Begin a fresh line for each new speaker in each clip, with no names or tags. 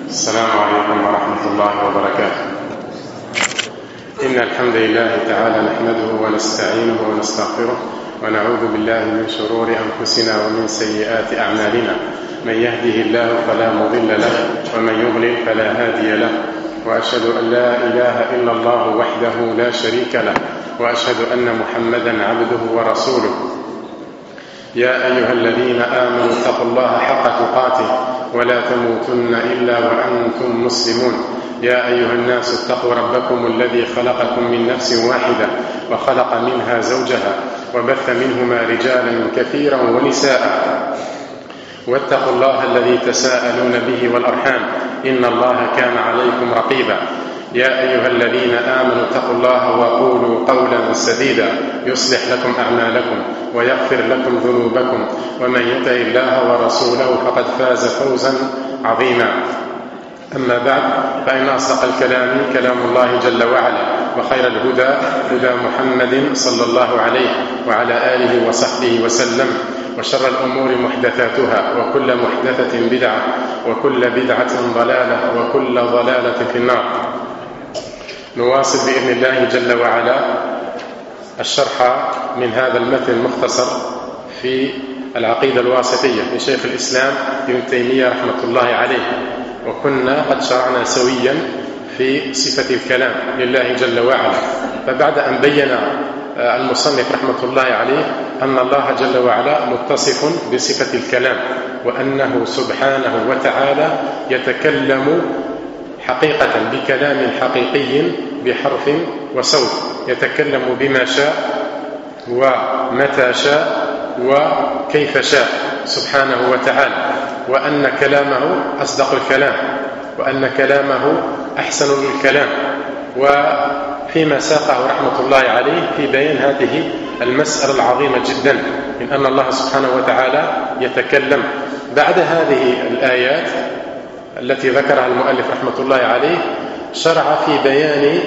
السلام عليكم ورحمة الله وبركاته. إن الحمد لله تعالى نحمده ونستعينه ونستغفره ونعوذ بالله من شرور أنفسنا ومن سيئات أعمالنا. من يهده الله فلا مضل له ومن يضلل فلا هادي له، وأشهد أن لا إله إلا الله وحده لا شريك له، وأشهد أن محمدا عبده ورسوله. يا أيها الذين آمنوا اتقوا الله حق تقاته ولا تموتن إلا وأنتم مسلمون. يا أيها الناس اتقوا ربكم الذي خلقكم من نفس واحدة وخلق منها زوجها وبث منهما رجالا كثيرا ونساء، واتقوا الله الذي تساءلون به والأرحام إن الله كان عليكم رقيبا. يا أيها الذين آمنوا اتقوا الله وقولوا قولا سديدا يصلح لكم أعمالكم ويغفر لكم ذنوبكم، ومن يطع الله ورسوله فقد فاز فوزا عظيما. أما بعد، فإن أصدق الكلام كلام الله جل وعلا، وخير الهدى هدى محمد صلى الله عليه وعلى آله وصحبه وسلم، وشر الأمور محدثاتها، وكل محدثة بدعة، وكل بدعة ضلالة، وكل ضلالة في النار. نواصل بإذن الله جل وعلا الشرح من هذا المتن المختصر في العقيدة الواسطية لشيخ الإسلام ابن تيمية رحمة الله عليه. وكنا قد شرعنا سويا في صفة الكلام لله جل وعلا، فبعد أن بين المصنف رحمة الله عليه أن الله جل وعلا متصف بصفة الكلام، وأنه سبحانه وتعالى يتكلم حقيقة بكلام حقيقي بحرف وصوت، يتكلم بما شاء ومتى شاء وكيف شاء سبحانه وتعالى، وأن كلامه أصدق الكلام، وأن كلامه أحسن الكلام. وفيما ساقه رحمة الله عليه في بيان هذه المسألة العظيمة جدا من أن الله سبحانه وتعالى يتكلم. بعد هذه الآيات التي ذكرها المؤلف رحمة الله عليه، شرع في بيان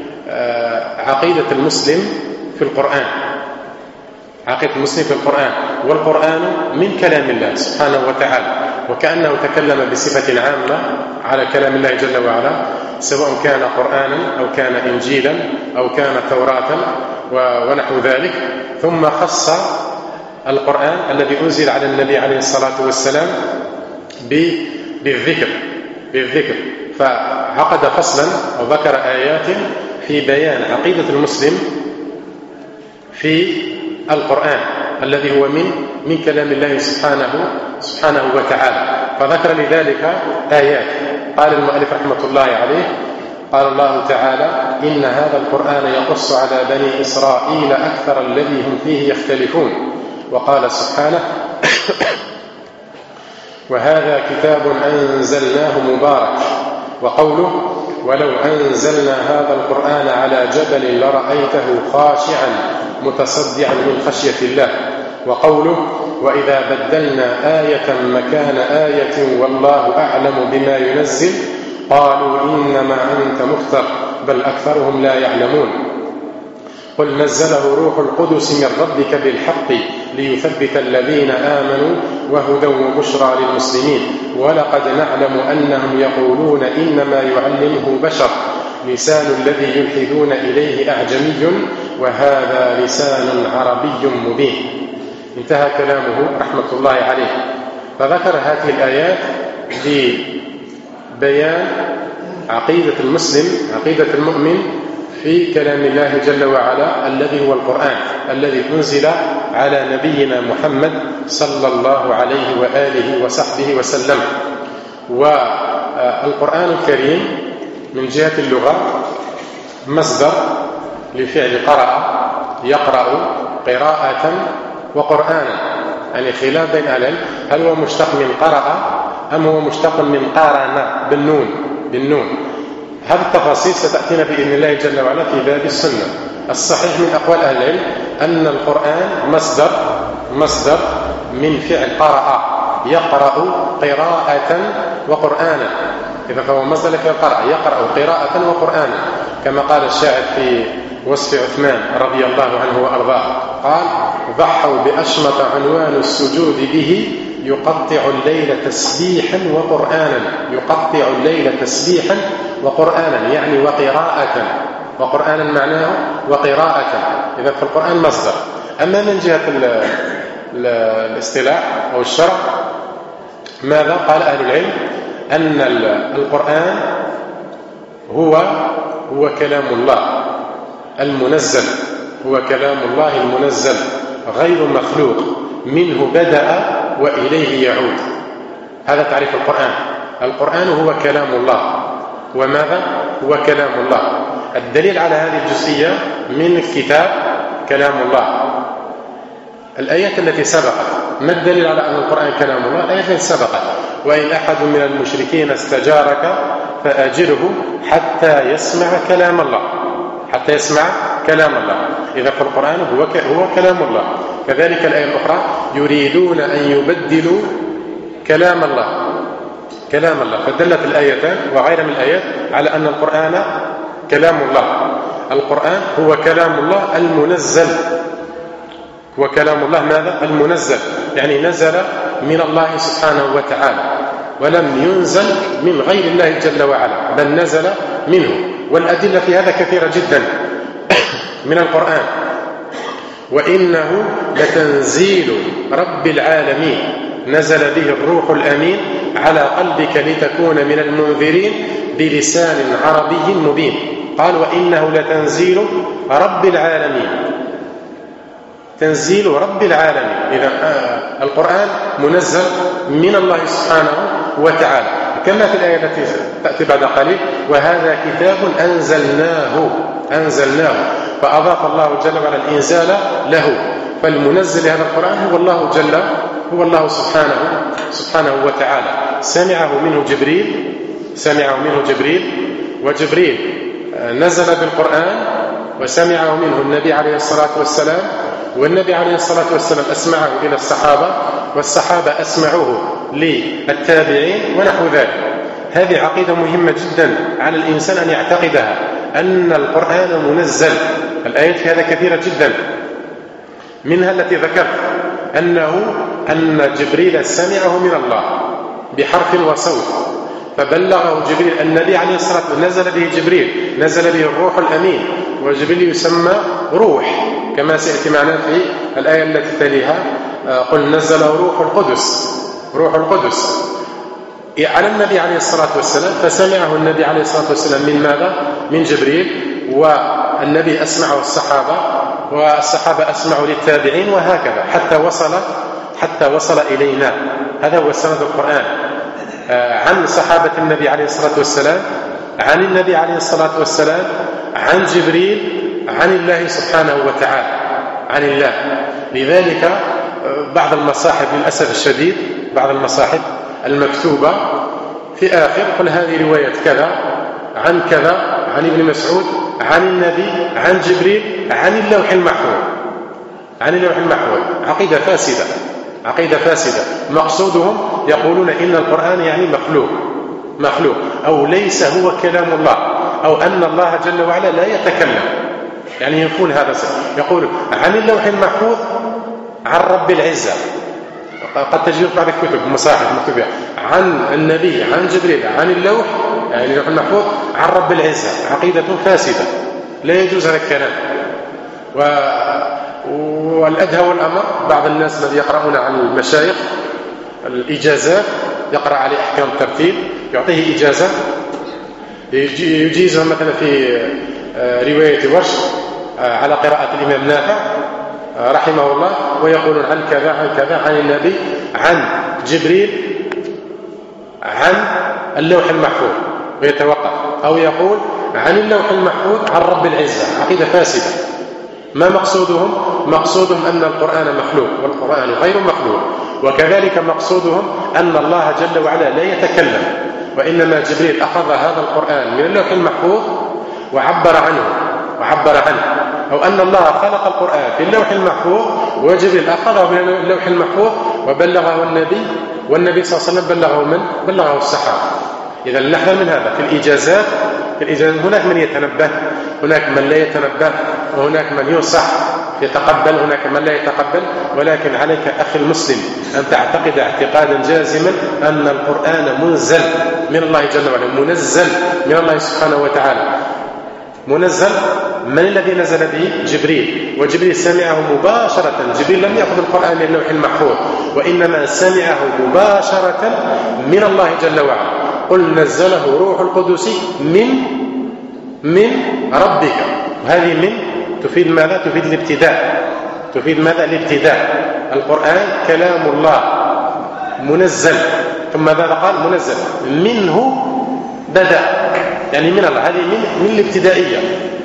عقيدة المسلم في القرآن، عقيدة المسلم في القرآن، والقرآن من كلام الله سبحانه وتعالى، وكأنه تكلم بصفة عامة على كلام الله جل وعلا، سواء كان قرآنا أو كان إنجيلا أو كان توراة ونحو ذلك. ثم خص القرآن الذي أنزل على النبي عليه الصلاة والسلام بالذكر، فعقد فصلا أو ذكر آيات في بيان عقيدة المسلم في القرآن الذي هو من كلام الله سبحانه وتعالى. فذكر لذلك آيات. قال المؤلف رحمة الله عليه: قال الله تعالى: إن هذا القرآن يقص على بني إسرائيل أكثر الذي هم فيه يختلفون. وقال سبحانه: وهذا كتاب أنزلناه مبارك. وقوله: ولو أنزلنا هذا القرآن على جبل لرأيته خاشعا متصدعا من خشية الله. وقوله: وإذا بدلنا آية مكان آية والله أعلم بما ينزل قالوا إنما أنت مفتر بل أكثرهم لا يعلمون. قل نزله روح القدس من ربك بالحق ليثبت الذين آمنوا وهدى وبشرى للمسلمين ولقد نعلم أنهم يقولون إنما يعلمه بشر لسان الذي يلحدون إليه أعجمي وهذا لسان عربي مبين. انتهى كلامه رحمة الله عليه. فذكر هذه الآيات لبيان عقيدة المسلم، عقيدة المؤمن في كلام الله جل وعلا الذي هو القرآن الذي أنزل على نبينا محمد صلى الله عليه وآله وصحبه وسلم. والقرآن الكريم من جهة اللغة مصدر لفعل قرأ يقرأ قراءة وقرآنا، يعني خلاف بين أهل العلم هل هو مشتق من قرأ أم هو مشتق من قارن بالنون. هذه التفاصيل ستأتينا بإذن الله جل وعلا في باب السنة. الصحيح من أقوال أهل العلم أن القرآن مصدر من فعل قرأ يقرأ قراءة وقرآنا، إذا فهو مصدر لفعل قرأ يقرأ قراءة وقرآنا، كما قال الشاعر في وصف عثمان رضي الله عنه وأرضاه قال: ضحوا بأشمط عنوان السجود به يقطع الليل تسبيحا وقرآنا، يقطع الليل تسبيحا وقرآنا يعني وقراءة، وقرآنا معناه وقراءة، إذا في القرآن مصدر. أما من جهة الاصطلاح أو الشرع ماذا قال أهل العلم؟ أن القرآن هو كلام الله المنزل، هو كلام الله المنزل غير مخلوق، منه بدأ وإليه يعود. هذا تعريف القرآن. القرآن هو كلام الله. وماذا؟ هو كلام الله. الدليل على هذه الجزئية من الكتاب كلام الله الآيات التي سبقت. ما الدليل على أن القرآن كلام الله؟ الآيات التي سبقت: وإن أحد من المشركين استجارك فأجره حتى يسمع كلام الله، حتى يسمع كلام الله. إذا في القرآن هو كلام الله. كذلك الآية الأخرى: يريدون أن يبدلوا كلام الله، كلام الله. فدلت الآيتان وغيرها من الآيات على أن القرآن كلام الله. القرآن هو كلام الله المنزل، هو كلام الله ماذا؟ المنزل، يعني نزل من الله سبحانه وتعالى، ولم ينزل من غير الله جل وعلا، بل نزل منه. والأدلة في هذا كثيرة جدا من القرآن: وإنه لتنزيل رب العالمين نزل به الروح الأمين على قلبك لتكون من المنذرين بلسان عربي مبين. قال: وإنه لتنزيل رب العالمين، تنزيل رب العالمين. إذا القرآن منزل من الله سبحانه وتعالى، كما في الآية التي تأتي بعد قليل: وهذا كتاب أنزلناه. فأضاف الله جل وعلا الإنزال له. فالمنزل هذا القرآن هو الله سبحانه وتعالى. سمعه منه جبريل، وجبريل نزل بالقرآن وسمعه منه النبي عليه الصلاة والسلام، والنبي عليه الصلاة والسلام أسمعه إلى الصحابة، والصحابة أسمعوه للتابعين ونحو ذلك. هذه عقيدة مهمة جدا على الإنسان أن يعتقدها، أن القرآن منزل. الآيات في هذا كثيرة جدا، منها التي ذكرت أن جبريل سمعه من الله بحرف وصوت، فبلغه جبريل النبي عليه الصلاة والسلام، نزل به جبريل، نزل به الروح الأمين، وجبريل يسمى روح كما سيأتي معنا في الآية التي تليها: قل نزله روح القدس على النبي عليه الصلاة والسلام. فسمعه النبي عليه الصلاة والسلام من ماذا؟ من جبريل، والنبي أسمعه الصحابة، والصحابة أسمعوا للتابعين، وهكذا حتى وصل إلينا. هذا هو سند القرآن، عن صحابة النبي عليه الصلاة والسلام، عن النبي عليه الصلاة والسلام، عن جبريل، عن الله سبحانه وتعالى، عن الله. لذلك بعض المصاحف للأسف الشديد، بعض المصاحف المكتوبة في آخر: قل هذه رواية كذا عن كذا عن ابن مسعود عن النبي عن جبريل عن اللوح المحفوظ، عن اللوح المحفوظ. عقيدة فاسدة. مقصودهم يقولون إن القرآن يعني مخلوق، أو ليس هو كلام الله، أو أن الله جل وعلا لا يتكلم، يعني ينفون هذا. يقول عن اللوح المحفوظ عن رب العزة. قد تجد بعض الكتب مصاحف مكتوبة عن النبي عن جبريل عن اللوح، يعني اللوح المحفوظ عن رب العزة. عقيدة فاسدة، لا يجوز هذا الكلام. والأدهى والأمر بعض الناس الذي يقرؤون عن المشايخ الإجازات، يقرأ عليه أحكام الترتيب، يعطيه إجازة يجيزها مثلا في رواية ورش على قراءة الإمام نافع رحمه الله، ويقولون عن كذا عن النبي عن جبريل عن اللوح المحفوظ، ويتوقف. أو يقول عن اللوح المحفوظ عن رب العزة. عقيدة فاسدة. ما مقصودهم أن القرآن مخلوق، والقرآن غير مخلوق. وكذلك مقصودهم أن الله جل وعلا لا يتكلم، وإنما جبريل أخذ هذا القرآن من اللوح المحفوظ وعبر عنه، أو أن الله خلق القرآن في اللوح المحفوظ، وجبريل أخذه من اللوح المحفوظ وبلغه النبي، والنبي صلى الله عليه وسلم بلغه الصحابة. إذا نحن من هذا في الإجازات هناك من يتنبه، هناك من لا يتنبه، وهناك من ينصح يتقبل، هناك من لا يتقبل، ولكن عليك أخي المسلم أن تعتقد اعتقادا جازما أن القرآن منزل من الله جل وعلا، منزل من الله سبحانه وتعالى. منزل، من الذي نزل به؟ جبريل، وجبريل سمعه مباشرة. جبريل لم يأخذ القرآن من اللوح المحفوظ، وإنما سمعه مباشرة من الله جل وعلا. قل نزله روح القدس من ربك. وهذه من تفيد ماذا؟ تفيد الابتداء. تفيد ماذا؟ الابتداء. القرآن كلام الله منزل، ثم ماذا قال؟ منزل منه بدأ، يعني من الله. هذه من الابتدائية.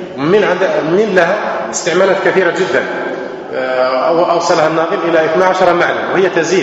من لها استعمالات كثيرة جدا، أوصلها الناظم إلى 12 معنى، وهي تزيد.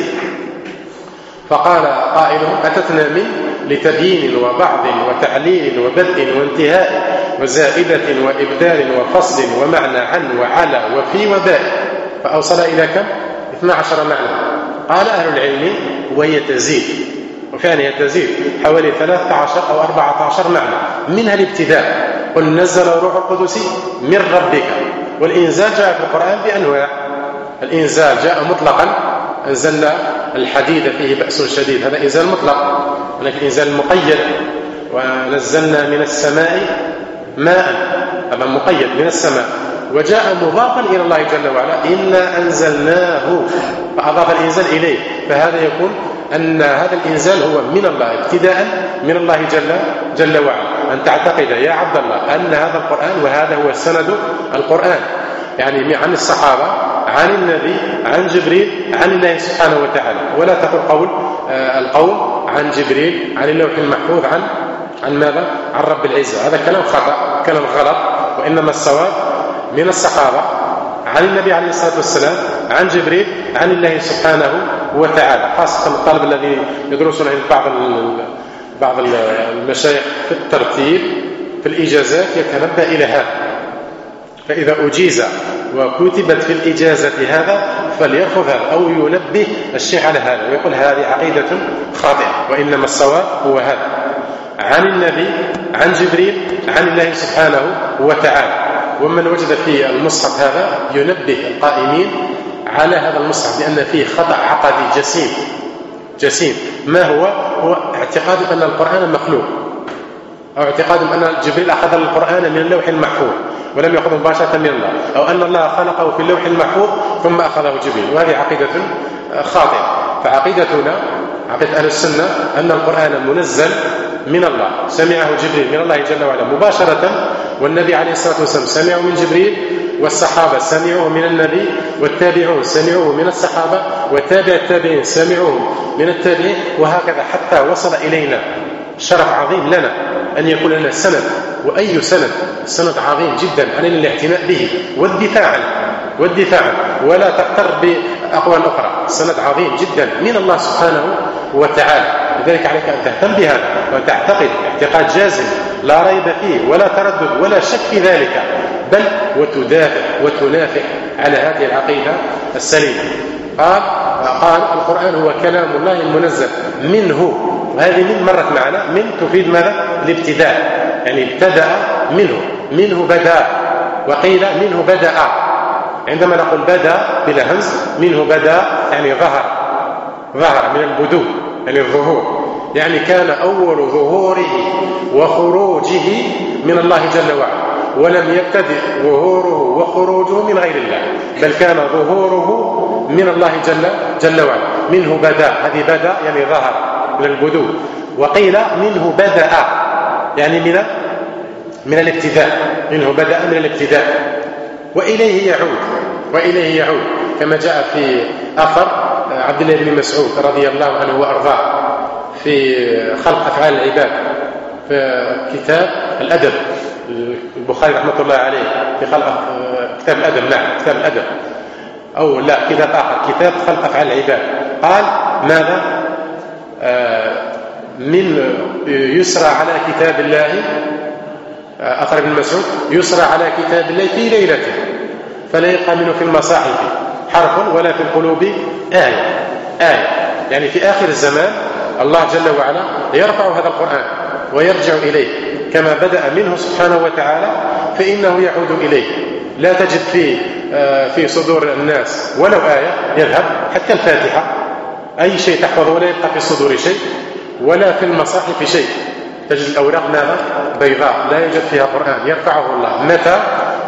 فقال قائلهم: أتتنا من لتبيين وبعض وتعليل وبدء وانتهاء وزائدة وإبدال وفصل ومعنى عن وعلى وفي وباء. فأوصل إلى كم؟ 12 معنى. قال أهل العلم: وهي تزيد، وفعلا هي تزيد حوالي 13 أو 14 معنى. منها الابتداء: قل نزل روح القدس من ربك. والإنزال جاء في القرآن بأنواع. الإنزال جاء مطلقا: أنزلنا الحديد فيه بأس شديد، هذا إنزال مطلق. هناك الإنزال المقيد: ونزلنا من السماء ماء، هذا مقيد من السماء. وجاء مضافا إلى الله جل وعلا: إنا أنزلناه، فأضاف الإنزال إليه. فهذا يكون أن هذا الإنزال هو من الله ابتداء، من الله جل وعلا. أن تعتقد يا عبد الله أن هذا القرآن، وهذا هو سند القرآن، يعني عن الصحابة، عن النبي، عن جبريل، عن الله سبحانه وتعالى. ولا تقل قول القوم عن جبريل، عن اللوح المحفوظ، عن ماذا؟ عن رب العزة. هذا كلام خطأ، كلام غلط. وإنما الصواب من الصحابة، عن النبي عليه الصلاة والسلام، عن جبريل، عن الله سبحانه وتعالى. خاصة الطالب الذي يدرسون بعض المشايخ في الترتيب في الإجازات يتنبه إلى هذا. فإذا أجيز وكتبت في الإجازة هذا فليرفض هذا، أو ينبه الشيخ على هذا ويقول هذه عقيدة خاطئة، وإنما الصواب هو هذا: عن النبي، عن جبريل، عن الله سبحانه وتعالى. ومن وجد في المصحف هذا ينبه القائمين على هذا المصحف، لأن فيه خطأ عقدي جسيم. ما هو اعتقاد أن القرآن مخلوق، أو اعتقاد أن جبريل أخذ القرآن من اللوح المحفوظ ولم يأخذه مباشرة من الله، أو أن الله خلقه في اللوح المحفوظ ثم أخذه جبريل. وهذه عقيدة خاطئة. فعقيدتنا، عقيدة أهل السنة، أن القرآن منزل من الله، سمعه جبريل من الله جل وعلا مباشرة، والنبي عليه الصلاة والسلام سمعه من جبريل، والصحابة سمعوه من النبي، والتابعون سمعوه من الصحابة، وتابع التابعين سمعوه من التابعين، وهكذا حتى وصل إلينا. شرف عظيم لنا أن يكون لنا سند، وأي سند عظيم جدا علينا الاعتناء به والدفاع عنه، ولا تغتر بأقوال أخرى. سند عظيم جدا من الله سبحانه وتعالى. لذلك عليك أن تهتم بهذا وتعتقد اعتقاد جازم لا ريب فيه ولا تردد ولا شك في ذلك، بل وتدافع وتنافع على هذه العقيدة السليمة. قال القرآن هو كلام الله المنزل منه. وهذه من مرت معنا، من تفيد ماذا؟ الابتداء، يعني ابتدأ منه بدأ. وقيل منه بدأ. عندما نقول بدأ بلا همز، منه بدأ يعني ظهر من البدو، يعني الظهور، يعني كان أول ظهوره وخروجه من الله جل وعلا، ولم يبتدئ ظهوره وخروجه من غير الله، بل كان ظهوره من الله جل وعلا. منه بدأ، هذه بدأ يعني ظهر من البدو. وقيل منه بدأ يعني من الابتداء، منه بدأ من الابتداء. وإليه يعود كما جاء في أثر عبد الله بن مسعود رضي الله عنه وأرضاه في خلق أفعال العباد في كتاب الأدب، البخاري رحمة الله عليه في خلق كتاب الأدب، كتاب الأدب، أو لا كتاب آخر، كتاب خلق أفعال العباد. قال ماذا؟ من يسرى على كتاب الله، أثر ابن مسعود، يسرى على كتاب الله في ليلته فلا يبقى منه في المصاحف حرف ولا في القلوب آية. يعني في آخر الزمان الله جل وعلا يرفع هذا القرآن ويرجع إليه كما بدأ منه سبحانه وتعالى، فإنه يعود إليه. لا تجد فيه في صدور الناس ولو آية يذهب، حتى الفاتحة أي شيء تحفظه ولا يبقى في الصدور شيء، ولا في المصاحف شيء. تجد الأوراق بيضاء لا يوجد فيها قرآن، يرفعه الله متى؟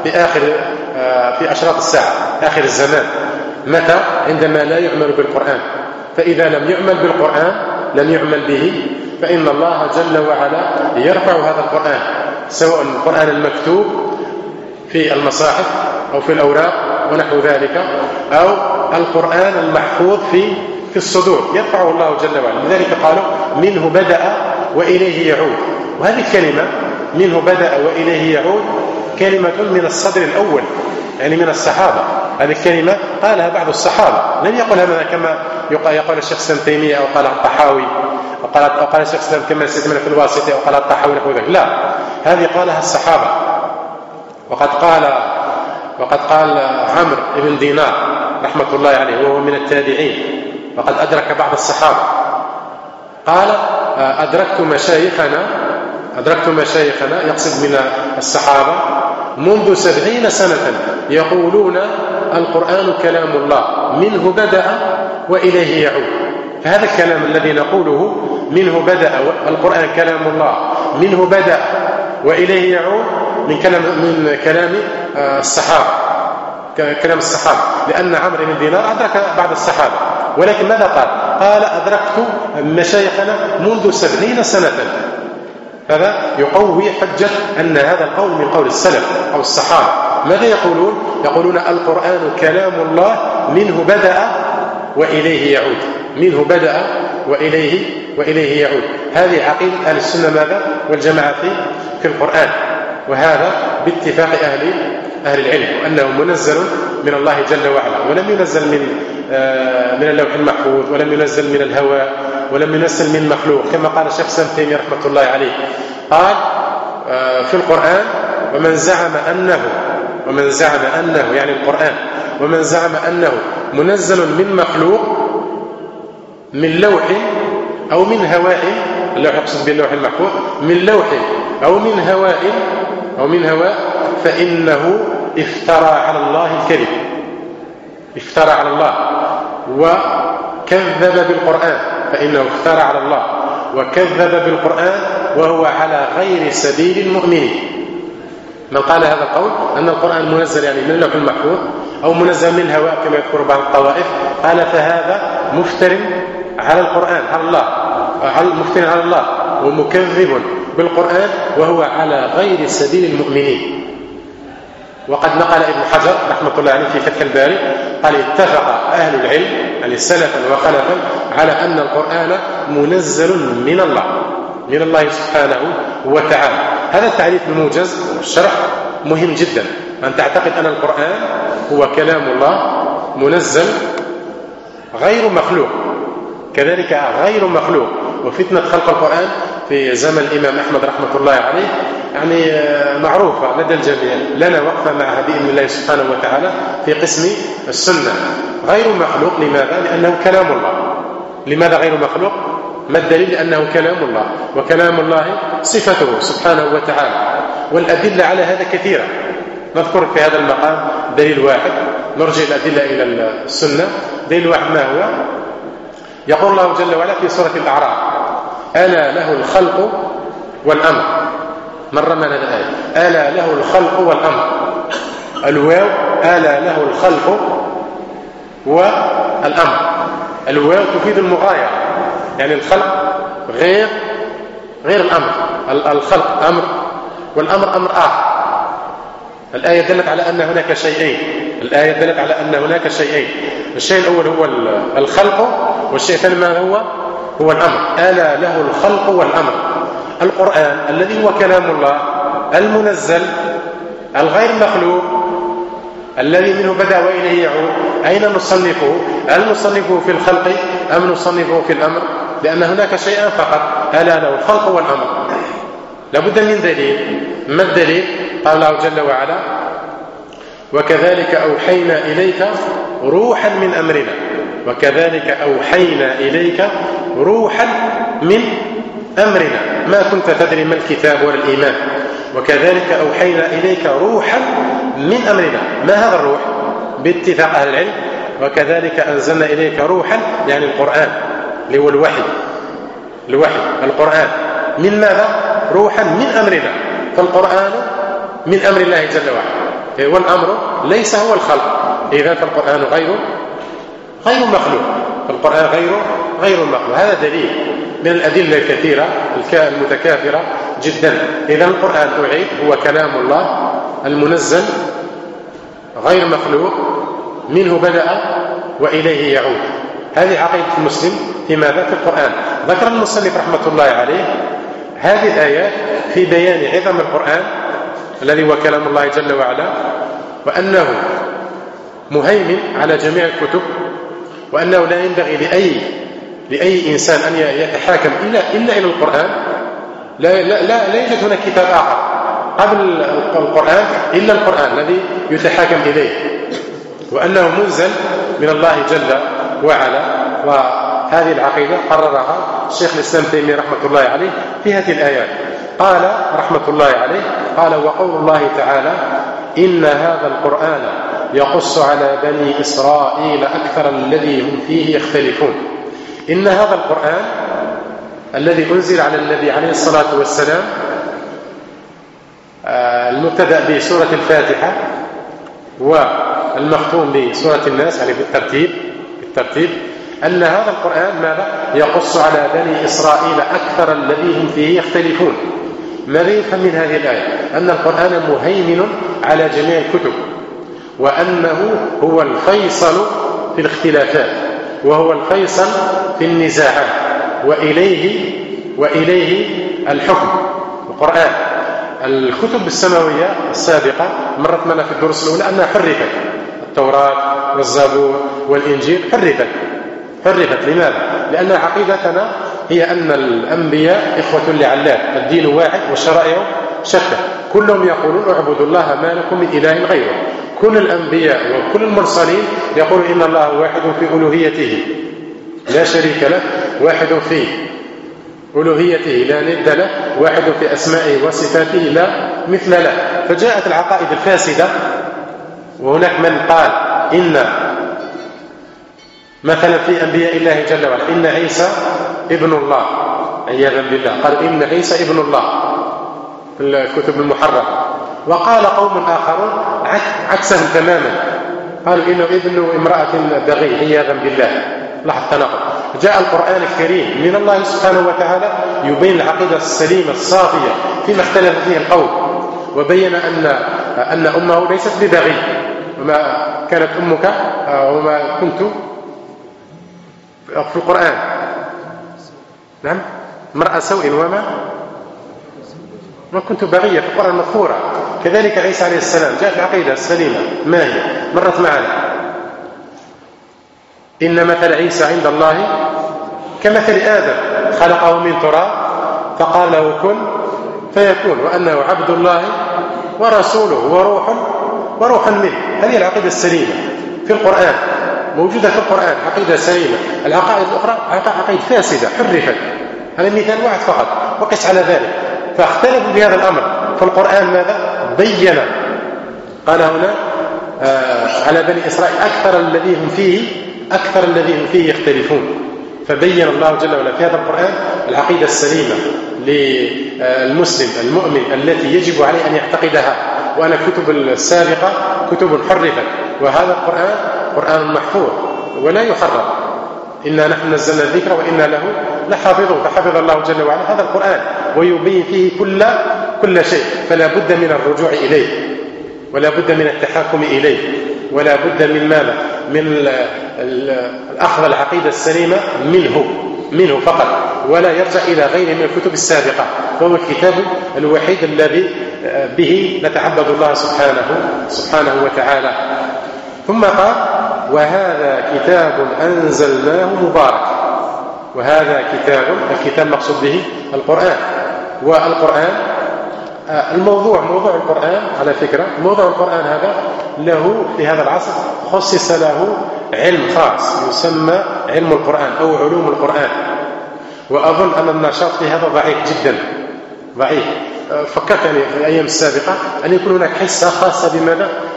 في أشراط الساعة، آخر الزمان. متى؟ عندما لا يعمل بالقرآن. فإذا لم يعمل بالقرآن لم يعمل به، فإن الله جل وعلا يرفع هذا القرآن، سواء القرآن المكتوب في المصاحف أو في الأوراق ونحو ذلك، أو القرآن المحفوظ في الصدور، يرفعه الله جل وعلا. لذلك قالوا منه بدأ وإليه يعود. وهذه الكلمة منه بدأ وإليه يعود كلمة من الصدر الأول، يعني من الصحابة. هذه الكلمة قالها بعض الصحابة، لم يقلها كما يقول الشيخ ابن تيمية أو قال الطحاوي أو قال الشيخ الإسلام كما سيدنا في الواسطة أو قال الطحاوي نحو ذلك. لا، هذه قالها الصحابة. وقد قال عمرو بن دينار رحمة الله عليه وهو من التابعين، وقد أدرك بعض الصحابة، قال أدركت مشايخنا يقصد من الصحابة منذ 70 سنة يقولون القرآن كلام الله منه بدأ وإليه يعود. فهذا الكلام الذي نقوله منه بدأ القرآن كلام الله منه بدأ وإليه يعود من كلام الصحابة، كلام الصحابة، لأن عمرو بن دينار أدرك بعض الصحابة. ولكن ماذا قال أدركت مشايخنا منذ 70 سنة. هذا يقوي حجة أن هذا القول من قول السلف أو الصحابة. ماذا يقولون القرآن كلام الله منه بدأ وإليه يعود، منه بدأ وإليه يعود. هذه عقيدة أهل السنة ماذا والجماعة في القرآن، وهذا باتفاق أهل العلم، وأنه منزل من الله جل وعلا، ولم ينزل من اللوح المحفوظ، ولم ينزل من الهواء، ولم ينزل من مخلوق، كما قال الشيخ ابن تيمية رحمة الله عليه. قال في القرآن ومن زعم أنه يعني القرآن، ومن زعم أنه منزل من مخلوق من لوح أو من هواء، اللوح يقصد باللوح المحفوظ، من لوح أو من هواء فإنه افترى على الله الكذب، افترى على الله وكذب بالقرآن، فإنه افترى على الله وكذب بالقرآن وهو على غير سبيل المؤمنين. من قال هذا القول أن القرآن منزل يعني من اللوح المحفوظ أو منزل من الهواء كما يذكر بعض الطوائف، قال فهذا مفتر على القرآن، على الله، مفتر على الله ومكذب بالقرآن وهو على غير سبيل المؤمنين. وقد نقل ابن حجر رحمة الله عليه في فتح الباري قال اتفق أهل العلم يعني سلفا وخلفا على أن القرآن منزل من الله سبحانه وتعالى. هذا التعريف الموجز الشرح مهم جدا، أن تعتقد أن القرآن هو كلام الله منزل غير مخلوق، كذلك غير مخلوق. وفتنة خلق القرآن في زمن الإمام أحمد رحمة الله عليه يعني معروفة لدى الجميع، لنا وقفة معها بإذن الله سبحانه وتعالى في قسم السنة. غير مخلوق لماذا؟ لأنه كلام الله. لماذا غير مخلوق؟ ما الدليل؟ لأنه كلام الله، وكلام الله صفته سبحانه وتعالى، والأدلة على هذا كثيرة. نذكر في هذا المقام دليل واحد، نرجع الأدلة إلى السنة. دليل واحد ما هو؟ يقول الله جل وعلا في سورة الأعراف ألا له الخلق والأمر. مرة من هذا الآية ألا له الخلق والأمر، الواو ألا له الخلق والأمر، الواو تفيد المغايرة، يعني الخلق غير الأمر. الخلق أمر والأمر أمر آخر. الآية دلت على أن هناك شيئين، الآية دلت على أن هناك شيئين، الشيء الأول هو الخلق، والشيء الثاني ما هو الأمر. ألا له الخلق والأمر. القرآن الذي هو كلام الله المنزل الغير مخلوق الذي منه بدأ وإليه يعود، أين نصنفه؟ هل نصنفه في الخلق أم نصنفه في الأمر؟ لأن هناك شيئا فقط، ألا له الخلق والأمر. لابد من دليل. ما الدليل؟ قال الله جل وعلا وكذلك أوحينا إليك روحا من أمرنا، وكذلك أوحينا إليك روحا من أمرنا ما كنت تدري ما الكتاب ولا الإيمان، وكذلك أوحينا إليك روحا من أمرنا. ما هذا الروح؟ باتفاق أهل العلم. وكذلك أنزلنا إليك روحا، يعني القرآن اللي هو الوحي القرآن من ماذا؟ روحا من أمرنا. فالقرآن من أمر الله جل وعلا، والأمر ليس هو الخلق. إذا فالقرآن غير مخلوق، القرآن غير مخلوق. هذا دليل من الأدلة الكثيرة المتكاثرة جدا. إذا القرآن أعيد هو كلام الله المنزل غير مخلوق، منه بدأ وإليه يعود. هذه عقيدة المسلم في ماذا؟ في القرآن. ذكر المصنف رحمة الله عليه هذه الآيات في بيان عظم القرآن الذي هو كلام الله جل وعلا، وأنه مهيمن على جميع الكتب، وأنه لا ينبغي لأي إنسان أن يتحاكم إلا إلى القرآن. لا يوجد هناك كتاب آخر قبل القرآن إلا القرآن الذي يتحاكم إليه، وأنه منزل من الله جل وعلا. وهذه العقيدة قررها الشيخ الإسلام ابن تيمية رحمة الله عليه في هذه الآيات. قال رحمة الله عليه: قال: وقول الله تعالى: إن هذا القرآن يقص على بني إسرائيل أكثر الذي هم فيه يختلفون. إن هذا القرآن الذي أنزل على النبي عليه الصلاة والسلام، المبتدأ بسورة الفاتحة والمختوم بسورة الناس، يعني بالترتيب، أن هذا القرآن ماذا؟ يقص على بني إسرائيل أكثر الذي هم فيه يختلفون. ماذا يفهم من هذه الآية؟ أن القرآن مهيمن على جميع الكتب، وأنه هو الفيصل في الاختلافات، وهو الفيصل في النزاعات، وإليه الحكم. القرآن الكتب السماوية السابقة مرت معنا في الدروس الأولى أنها حرفت، التوراة والزبور والإنجيل حرفت. لماذا؟ لأن عقيدتنا هي أن الأنبياء إخوة لعلات، الدين واحد والشرائع شتى، كلهم يقولون: اعبدوا الله ما لكم من إله غيره. كل الأنبياء وكل المرسلين يقولون إن الله واحد في ألوهيته لا شريك له، واحد في ألوهيته لا ند له، واحد في أسمائه وصفاته لا مثل له. فجاءت العقائد الفاسدة، وهناك من قال إن مثلا في أنبياء الله جل وعلا إن عيسى ابن الله، عياذا بالله، قال إن عيسى ابن الله في الكتب المحرفة. وقال قوم آخرون عكسهم تماما، قالوا إنه ابن امرأة بغي، عياذا بالله. لاحظ التناقض. جاء القرآن الكريم من الله سبحانه وتعالى يبين العقيدة السليمة الصافية فيما اختلف فيه القوم، وبين أن أمه ليست ببغي، وما كانت أمك وما كنت في القرآن، نعم، مرأة سوء وما كنت بغية في القرآن مذكورة. كذلك عيسى عليه السلام جاء في العقيدة السليمة ما هي مرت معنا: إن مثل عيسى عند الله كمثل آدم، خلقه من تراب فقال له كن فيكون، وأنه عبد الله ورسوله وروح منه. هذه العقيدة السليمة في القرآن، موجودة في القرآن، عقيدة سليمة. العقائد الأخرى عقائد فاسدة حرفت. هذا مثال واحد فقط، وقس على ذلك. فاختلفوا بهذا الأمر. فالقرآن ماذا؟ بين. قال هنا على بني إسرائيل أكثر الذي هم فيه يختلفون. فبين الله جل وعلا في هذا القرآن العقيدة السليمة للمسلم المؤمن التي يجب عليه أن يعتقدها، وأن الكتب السابقة كتب حرفت، وهذا القرآن قرآن محفوظ ولا يحرف. إنا نحن نزلنا الذكر وإنا له لحافظون. فحفظ الله جل وعلا هذا القرآن ويبين فيه كل شيء. فلا بد من الرجوع إليه، ولا بد من التحاكم إليه، ولا بد من ماذا؟ من الأخذ العقيدة السليمة منه فقط، ولا يرجع إلى غيره من الكتب السابقة. فهو الكتاب الوحيد الذي به نتعبد الله سبحانه وتعالى. ثم قال: وهذا كتاب أنزلناه مبارك. وهذا الكتاب مقصود به القرآن. والقرآن موضوع القرآن على فكرة، موضوع القرآن هذا له في هذا العصر خصص له علم خاص يسمى علم القرآن أو علوم القرآن. وأظن أن النشاط في هذا ضعيف جدا، ضعيف. فكرت يعني في الأيام السابقة أن يكون هناك حصة خاصة بماذا؟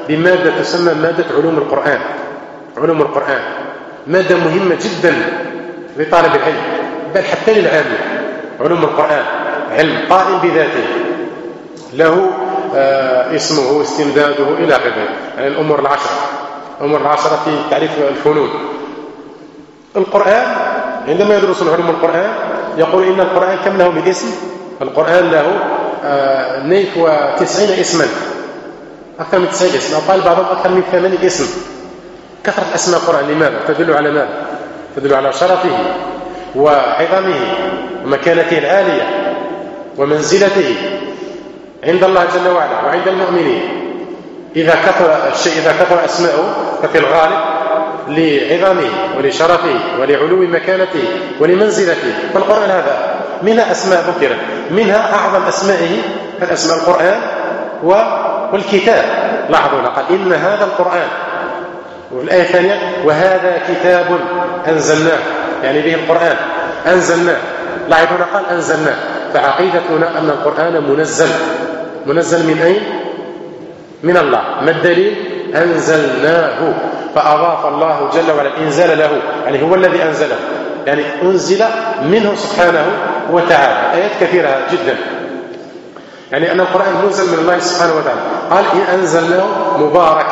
بمادة تسمى مادة علوم القرآن. علوم القرآن مادة مهمة جدا لطالب العلم، بل حتى للعامة. علوم القرآن علم قائم بذاته، له اسمه واستمداده إلى غيره. يعني الأمور العشرة، الأمور العشرة في تعريف الفنون. القرآن عندما يدرسون علوم القرآن يقول إن القرآن كم له من اسم؟ القرآن له 92 اسما، أكثر من 90 اسم، أو قال بعضهم أكثر من 80 اسم. كثرة أسماء القرآن لماذا؟ تدل على ماذا؟ تدل على شرفه وعظمه ومكانته العالية ومنزلته عند الله جل وعلا وعند المؤمنين. إذا كثر الشيء، إذا كثر أسماؤه ففي الغالب لعظمه ولشرفه ولعلو مكانته ولمنزلته. فالقرآن هذا منها أسماء ذكرت، منها أعظم أسمائه كالأسماء القرآن والكتاب. لاحظوا قال إن هذا القرآن، وفي الآية الثانية وهذا كتاب أنزلناه، يعني به القرآن أنزلناه. لاحظوا قال أنزلناه. فعقيدتنا أن القرآن منزل من أين؟ من الله. ما الدليل؟ أنزلناه. فأضاف الله جل وعلا الإنزال له، يعني هو الذي أنزله، يعني أنزل منه سبحانه وتعالى. آيات كثيرة جدا يعني أن القرآن منزل من الله سبحانه وتعالى. قال إن أنزلناه مبارك،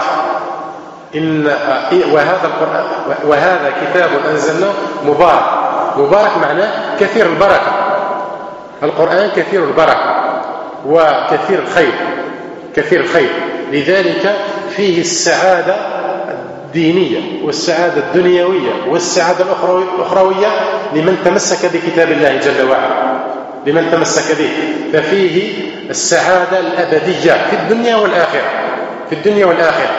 وهذا القرآن وهذا كتاب أنزلناه مبارك. مبارك معناه كثير البركة. القرآن كثير البركة وكثير الخير، كثير الخير. لذلك فيه السعادة الدينية والسعادة الدنيوية والسعادة الأخروية لمن تمسك بكتاب الله جل وعلا، لمن تمسك به. ففيه السعادة الأبدية في الدنيا والآخرة، في الدنيا والآخرة.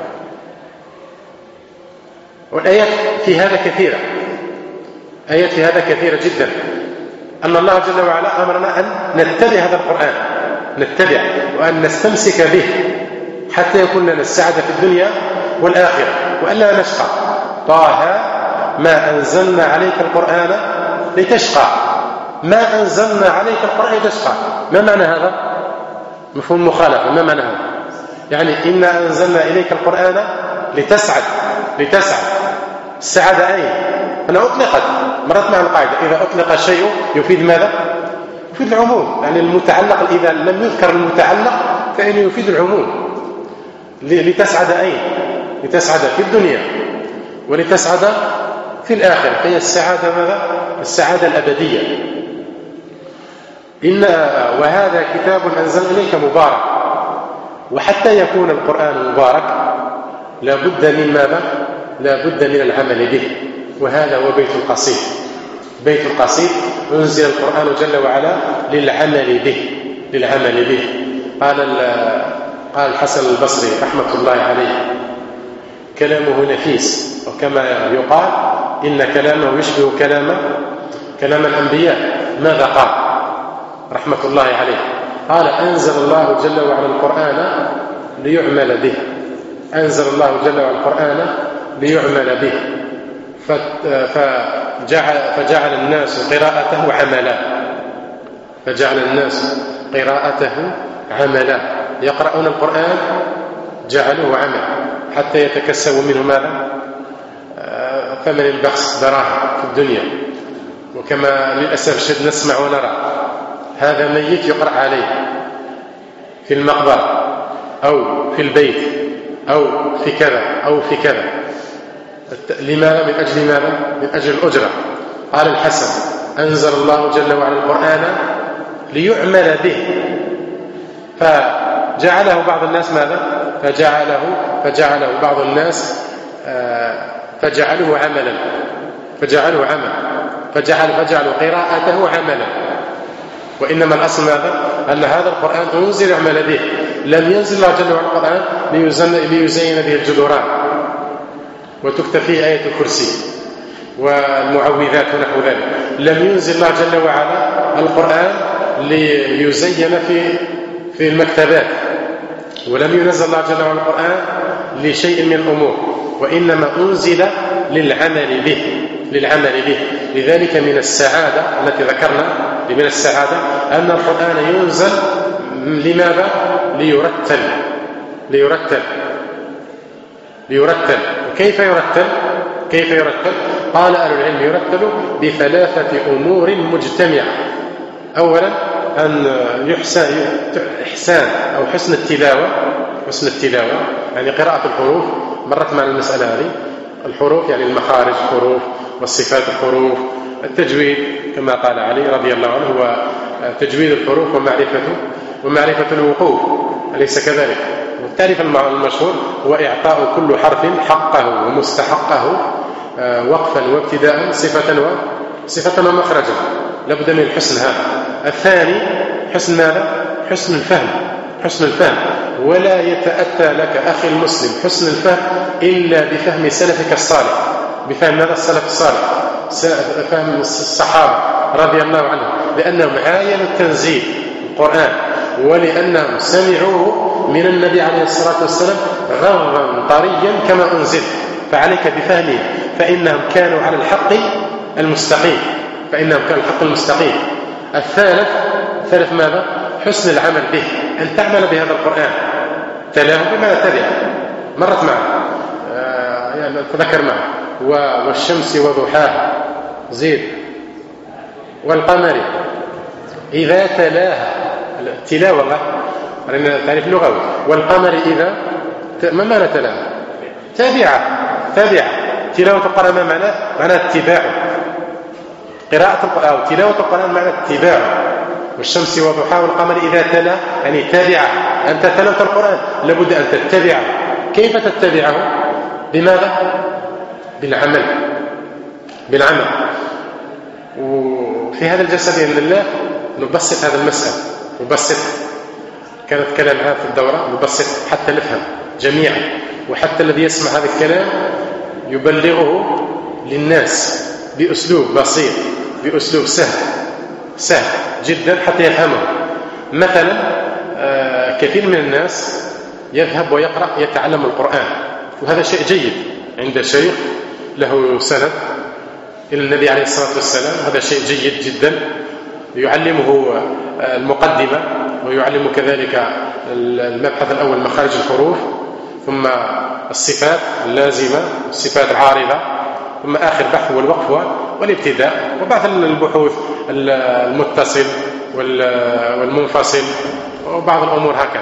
والآيات في هذا كثيرة، آيات في هذا كثيرة جدا. أن الله جل وعلا أمرنا أن نتبع هذا القرآن، نتبع وأن نستمسك به حتى يكون لنا السعادة في الدنيا والآخرة وألا نشقى. طه ما أنزلنا عليك القرآن لتشقى، ما أنزلنا عليك القرآن لتشقى. ما معنى هذا؟ مفهوم مخالفة. ما معنى هذا؟ يعني إنا أنزلنا إليك القرآن لتسعد، لتسعد. السعادة أين؟ أنا أطلقت مرت مع القاعدة، إذا أطلق الشيء يفيد ماذا؟ يفيد العموم. يعني المتعلق إذا لم يذكر المتعلق فإنه يفيد العموم. لتسعد أين؟ لتسعد في الدنيا ولتسعد في الآخرة. هي السعادة ماذا؟ السعادة الأبدية. وهذا كتاب أنزل إليك مبارك. وحتى يكون القرآن مبارك لا بد من ماذا؟ لا بد من العمل به. وهذا هو بيت القصيد. بيت القصيد أنزل القرآن جل وعلا للعمل به، للعمل به. قال الحسن البصري رحمة الله عليه كلامه نفيس، وكما يقال إن كلامه يشبه كلام الأنبياء. ماذا قال رحمة الله عليه؟ قال أنزل الله جل وعلا القرآن ليعمل به. أنزل الله جل وعلا القرآن ليعمل به. فجعل الناس قراءته عملا، فجعل الناس قراءته عملا. يقرؤون القرآن جعلوه عمل حتى يتكسبوا منه ماذا؟ ثمن البخس، دراهم في الدنيا. وكما للأسف الشديد نسمع ونرى هذا ميت يقرأ عليه في المقبرة أو في البيت أو في كذا أو في كذا. لماذا؟ من أجل ماذا؟ من أجل الأجرة. قال الحسن أنزل الله جل وعلا القرآن ليعمل به، فجعله بعض الناس ماذا؟ فجعله بعض الناس فجعلوه عملا، فجعلوا قراءته عملا. وإنما الأصل ماذا؟ أن هذا القرآن أنزل يعمل به. لم ينزل الله جل وعلا القرآن ليزين به الجدران وتكتب فيه آية الكرسي والمعوذات ونحو ذلك. لم ينزل الله جل وعلا القرآن ليزين في المكتبات، ولم ينزل الله جل وعلا القرآن لشيء من الأمور، وإنما أنزل للعمل به. لذلك من السعادة التي ذكرنا، من السعادة أن القرآن ينزل لماذا؟ ليرتل. ليرتل. وكيف يرتل؟ كيف يرتل؟ قال أهل العلم يرتل بثلاثة أمور مجتمعة. أولا أن إحسان أو حسن التلاوة. حسن التلاوة يعني قراءة الحروف. مرت معنا المسألة هذه. الحروف يعني المخارج الحروف والصفات الحروف. التجويد كما قال علي رضي الله عنه هو تجويد الحروف ومعرفة الوقوف، أليس كذلك؟ والتعريف المشهور هو إعطاء كل حرف حقه ومستحقه وقفا وابتداء صفة ومخرجا. لابد من الحسن هذا. الثاني حسن ماذا؟ حسن الفهم. حسن الفهم. ولا يتأتى لك أخي المسلم حسن الفهم إلا بفهم سلفك الصالح. بفهم ماذا؟ السلف الصالح، فهم الصحابة رضي الله عنهم، لأنهم عاينوا التنزيل القرآن، ولأنهم سمعوه من النبي عليه الصلاة والسلام غرا طريا كما أنزل. فعليك بفهمه، فإنهم كانوا على الحق المستقيم. الثالث ماذا؟ حسن العمل به، أن تعمل بهذا القرآن. تلاه بما تبع مرت معه يعني تذكر معه والشمس وضحاها زيد والقمر إذا تلاها. التلاوة تعريف لغوي. والقمر إذا ما معنى تلاها؟ تابعة. تلاوة القرآن ما معنى اتباعه. قراءة القرآن أو تلاوة القرآن معنى اتباعه. والشمس وضحاها والقمر إذا تلا يعني تابعة. أنت تلوت القرآن لابد أن تتبعه. كيف تتبعه؟ بماذا؟ بالعمل. وفي هذا الجلسة بإذن الله نبسط هذا المسألة. كانت كلامها في الدورة نبسط حتى نفهم جميعا، وحتى الذي يسمع هذا الكلام يبلغه للناس بأسلوب بسيط، بأسلوب سهل جدا حتى يفهمه. مثلا كثير من الناس يذهب ويقرأ يتعلم القرآن، وهذا شيء جيد عند شيخ له سند إلى النبي عليه الصلاة والسلام. هذا شيء جيد جدا. يعلمه المقدمة، ويعلمه كذلك المبحث الأول مخارج الحروف، ثم الصفات اللازمة، الصفات العارضة، ثم آخر بحث والوقف والابتداء، وبعض البحوث المتصل والمنفصل، وبعض الأمور هكذا.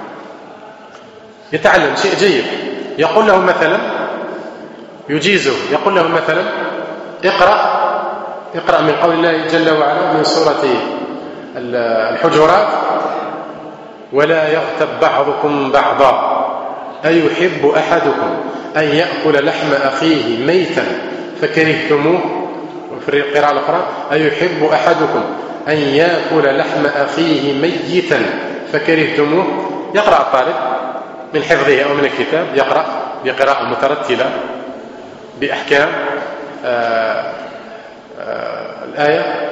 يتعلم شيء جيد. يقول له مثلا يجيزه، يقول له مثلا اقرأ من قول الله جل وعلا من سورة الحجرات: ولا يغتب بعضكم بعضا أيحب أحدكم أن يأكل لحم أخيه ميتا فكرهتموه. وفي القراءة الأخرى: أيحب أحدكم أن يأكل لحم أخيه ميتا فكرهتموه. يقرأ الطالب من حفظه أو من الكتاب، يقرأ بقراءة مترتلة بأحكام الآية: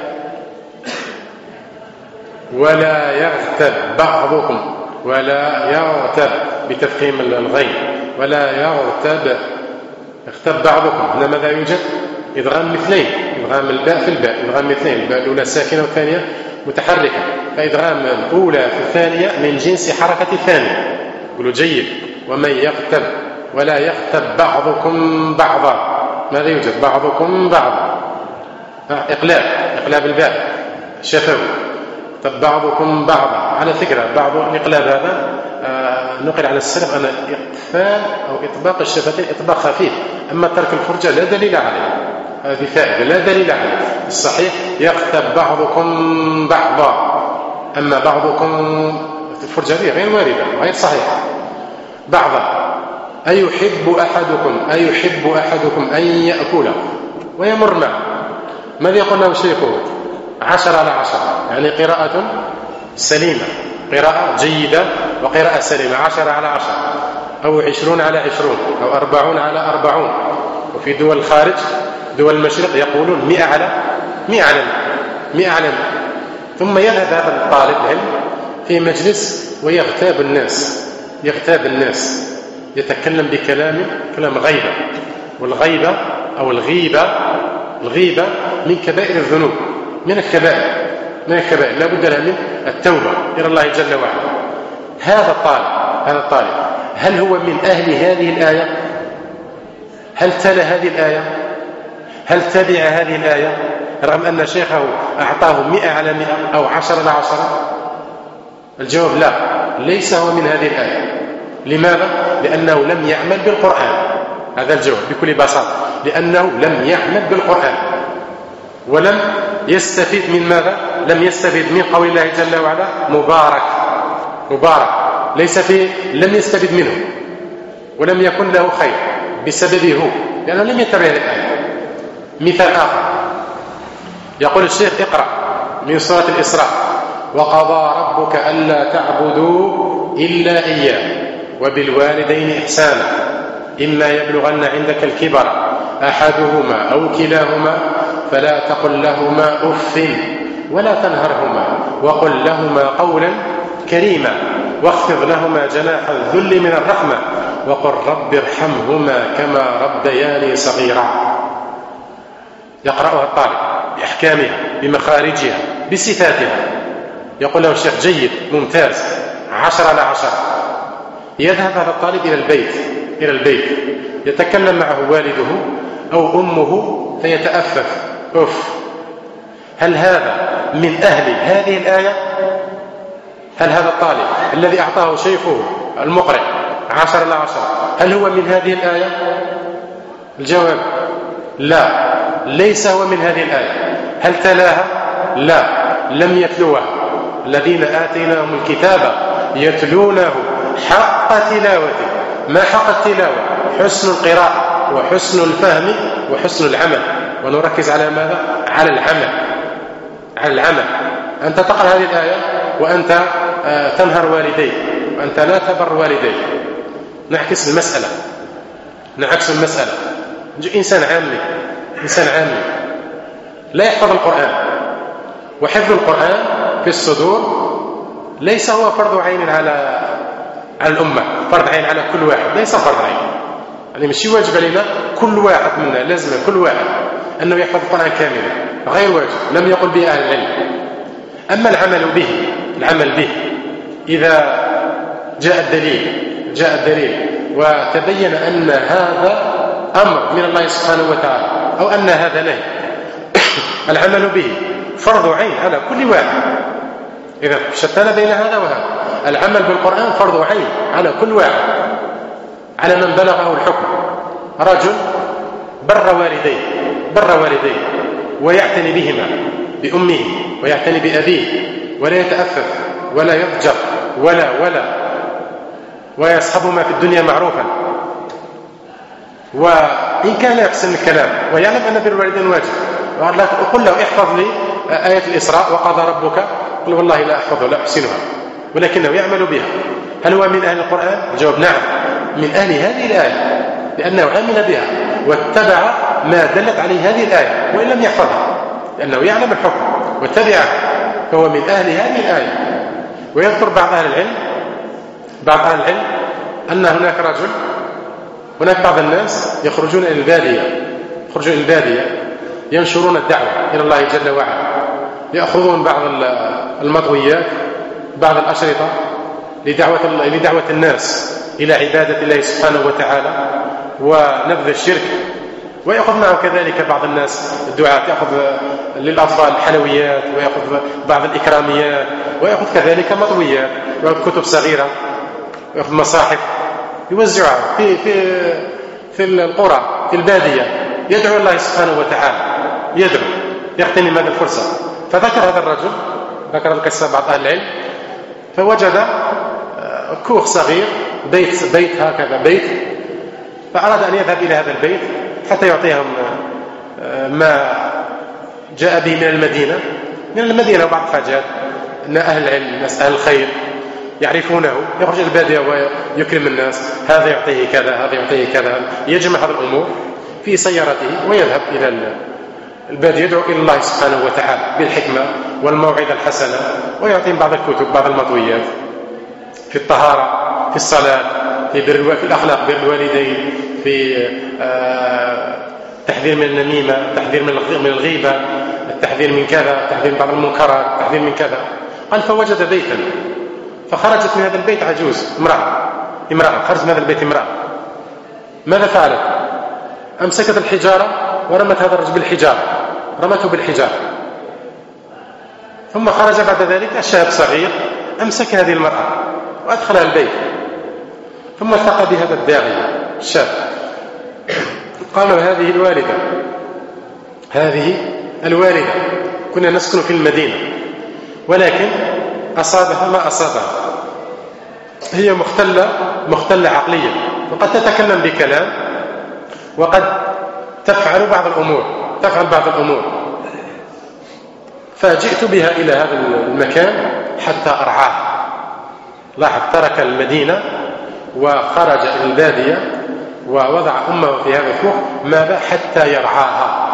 ولا يغتب بعضكم، ولا يغتب بتفخيم الغين، ولا يغتب بعضكم. هنا ماذا يوجد؟ إدغام مثلين، إدغام الباء في الباء، إدغام مثلين، الباء الأولى ساكنة والثانية متحركة، فإدغام الأولى في الثانية من جنس حركة الثانية. يقولوا جيد. ومن يغتب ولا يغتب بعضكم بعضا. ماذا يوجد؟ بعضكم بعضا، إقلاب الباء شفوي. طب بعضكم بعضا، على فكرة بعض الإقلاب هذا نقل على السلف أن إقفال أو إطباق الشفتين إطباق خفيف، أما ترك الفرجة لا دليل عليه. هذه فائدة لا دليل عليه. الصحيح يغتب بعضكم بعضا، أما بعضكم الفرجة هذه غير واردة غير صحيحة. بعضا. أيحب أحدكم أن يأكل ويمر معه. ماذا يقول له شيخه؟ 10 على 10، يعني قراءة سليمة، قراءة جيدة وقراءة سليمة. 10 على 10 أو 20 على 20 أو 40 على 40. وفي دول الخارج دول المشرق يقولون 100 على 100. ثم يذهب هذا الطالب العلم في مجلس ويغتاب الناس، يتكلم كلام غيبة. والغيبة أو الغيبة من كبائر الذنوب، من الكبائر لا بد لها من التوبة إلى الله جل وعلا. هذا الطالب هل هو من أهل هذه الآية؟ هل تلا هذه الآية؟ هل تبع هذه الآية رغم أن شيخه أعطاه 100 على 100 أو 10 على 10؟ الجواب لا، ليس هو من هذه الآية. لماذا؟ لأنه لم يعمل بالقرآن. هذا الجواب بكل بساطة، لأنه لم يعمل بالقرآن ولم يستفيد من ماذا؟ لم يستفيد من قول الله جل وعلا مبارك، ليس فيه، لم يستفيد منه ولم يكن له خير بسببه هو، لأنه لم يتبع الآية. مثال آخر، يقول الشيخ اقرأ من سورة الإسراء: وقضى ربك ألا تعبدوا إلا إياه وبالوالدين إحسانا إما يبلغن عندك الكبر أحدهما أو كلاهما فلا تقل لهما أف ولا تنهرهما وقل لهما قولا كريما واخفض لهما جناح الذل من الرحمة وقل رب ارحمهما كما ربياني صغيرا. يقرأها الطالب بأحكامها بمخارجها بصفاتها، يقول له الشيخ جيد ممتاز 10 على 10. يذهب هذا الطالب إلى البيت يتكلم معه والده أو أمه فيتأفف أف. هل هذا من أهل هذه الآية؟ هل هذا الطالب الذي أعطاه شيخه المقرئ 10 على 10 هل هو من هذه الآية؟ الجواب لا، ليس هو من هذه الآية. هل تلاها؟ لا، لم يتلوها. الذين آتيناهم الكتاب يتلونه حق تلاوته. ما حق التلاوة؟ حسن القراءة وحسن الفهم وحسن العمل. ونركز على ماذا؟ على العمل. أنت تقرأ هذه الآية وأنت تنهر والديك وأنت لا تبر والديك. نعكس المسألة. إنسان عامي لا يحفظ القرآن، وحفظ القرآن في الصدور ليس هو فرض عين على الأمة، فرض عين على كل واحد، ليس فرض عين. يعني مش واجب علينا كل واحد منا، لازم كل واحد أنه يحفظ القرآن كاملا، غير واجب، لم يقل به أهل العلم. أما العمل به إذا جاء الدليل وتبين أن هذا أمر من الله سبحانه وتعالى أو أن هذا نهي، العمل به فرض عين على كل واحد. إذا شتان بين هذا وهذا، العمل بالقرآن فرض عين على كل واحد، على من بلغه الحكم. رجل بر والديه ويعتني بهما، بأمه ويعتني بأبيه، ولا يتأفف ولا يضجر ولا ويصحبهما في الدنيا معروفا، وإن كان لا يحسن الكلام ويعلم أن بر الوالدين واجب، قل له احفظ لي آية الإسراء وقضى ربك، قل والله لا أحفظها لا أحسنها، ولكنه يعمل بها. هل هو من أهل القرآن؟ الجواب نعم، من أهل هذه الآية، لأنه عمل بها واتبع ما دلت عليه هذه الآية وإن لم يحفظها، لأنه يعلم الحكم واتبعه، فهو من أهل هذه الآية. ويذكر بعض أهل العلم أن هناك بعض الناس يخرجون إلى البادية ينشرون الدعوة إلى الله جل وعلا، يأخذون بعض المطويات، بعض الأشرطة لدعوة الناس إلى عبادة الله سبحانه وتعالى ونبذ الشرك، ويأخذ معه كذلك بعض الناس الدعاة، يأخذ للأطفال الحلويات، ويأخذ بعض الإكراميات، ويأخذ كذلك مطويات، ويأخذ كتب صغيرة، ويأخذ مصاحف يوزعها في القرى في البادية، يدعو الله سبحانه وتعالى، يغتنم هذه الفرصة. فذكر هذا الرجل، ذكر القصة بعض أهل العلم، فوجد كوخ صغير، بيت هكذا بيت، فأراد أن يذهب إلى هذا البيت حتى يعطيهم ما جاء به من المدينة وبعض الحاجات. أن أهل العلم، الناس أهل الخير يعرفونه، يخرج إلى البادية ويكرم الناس، هذا يعطيه كذا، هذا يعطيه كذا، يجمع هذه الأمور في سيارته ويذهب إلى البادية، يدعو إلى الله سبحانه وتعالى بالحكمة والموعظة الحسنة، ويعطيهم بعض الكتب، بعض المطويات في الطهارة، في الصلاة، في الأخلاق، بر الوالدين، في التحذير من النميمة، التحذير من الغيبة، التحذير من كذا، التحذير من بعض المنكرات، التحذير من كذا. قال فوجد بيتا، فخرجت من هذا البيت عجوز، امرأة خرجت من هذا البيت امرأة. ماذا فعلت؟ أمسكت الحجارة ورمت هذا الرجل بالحجارة، رمته بالحجارة. ثم خرج بعد ذلك الشاب صغير أمسك هذه المرأة وأدخلها البيت، ثم التقى بهذا الداعية الشاب، قال له هذه الوالدة، هذه الوالدة، كنا نسكن في المدينة ولكن أصابها ما أصابها، هي مختلة عقليا، وقد تتكلم بكلام وقد تفعل بعض الأمور، فجئت بها إلى هذا المكان حتى أرعاها. لاحظ، ترك المدينة وخرج إلى البادية ووضع أمه في هذا الكوخ، ماذا؟ حتى يرعاها،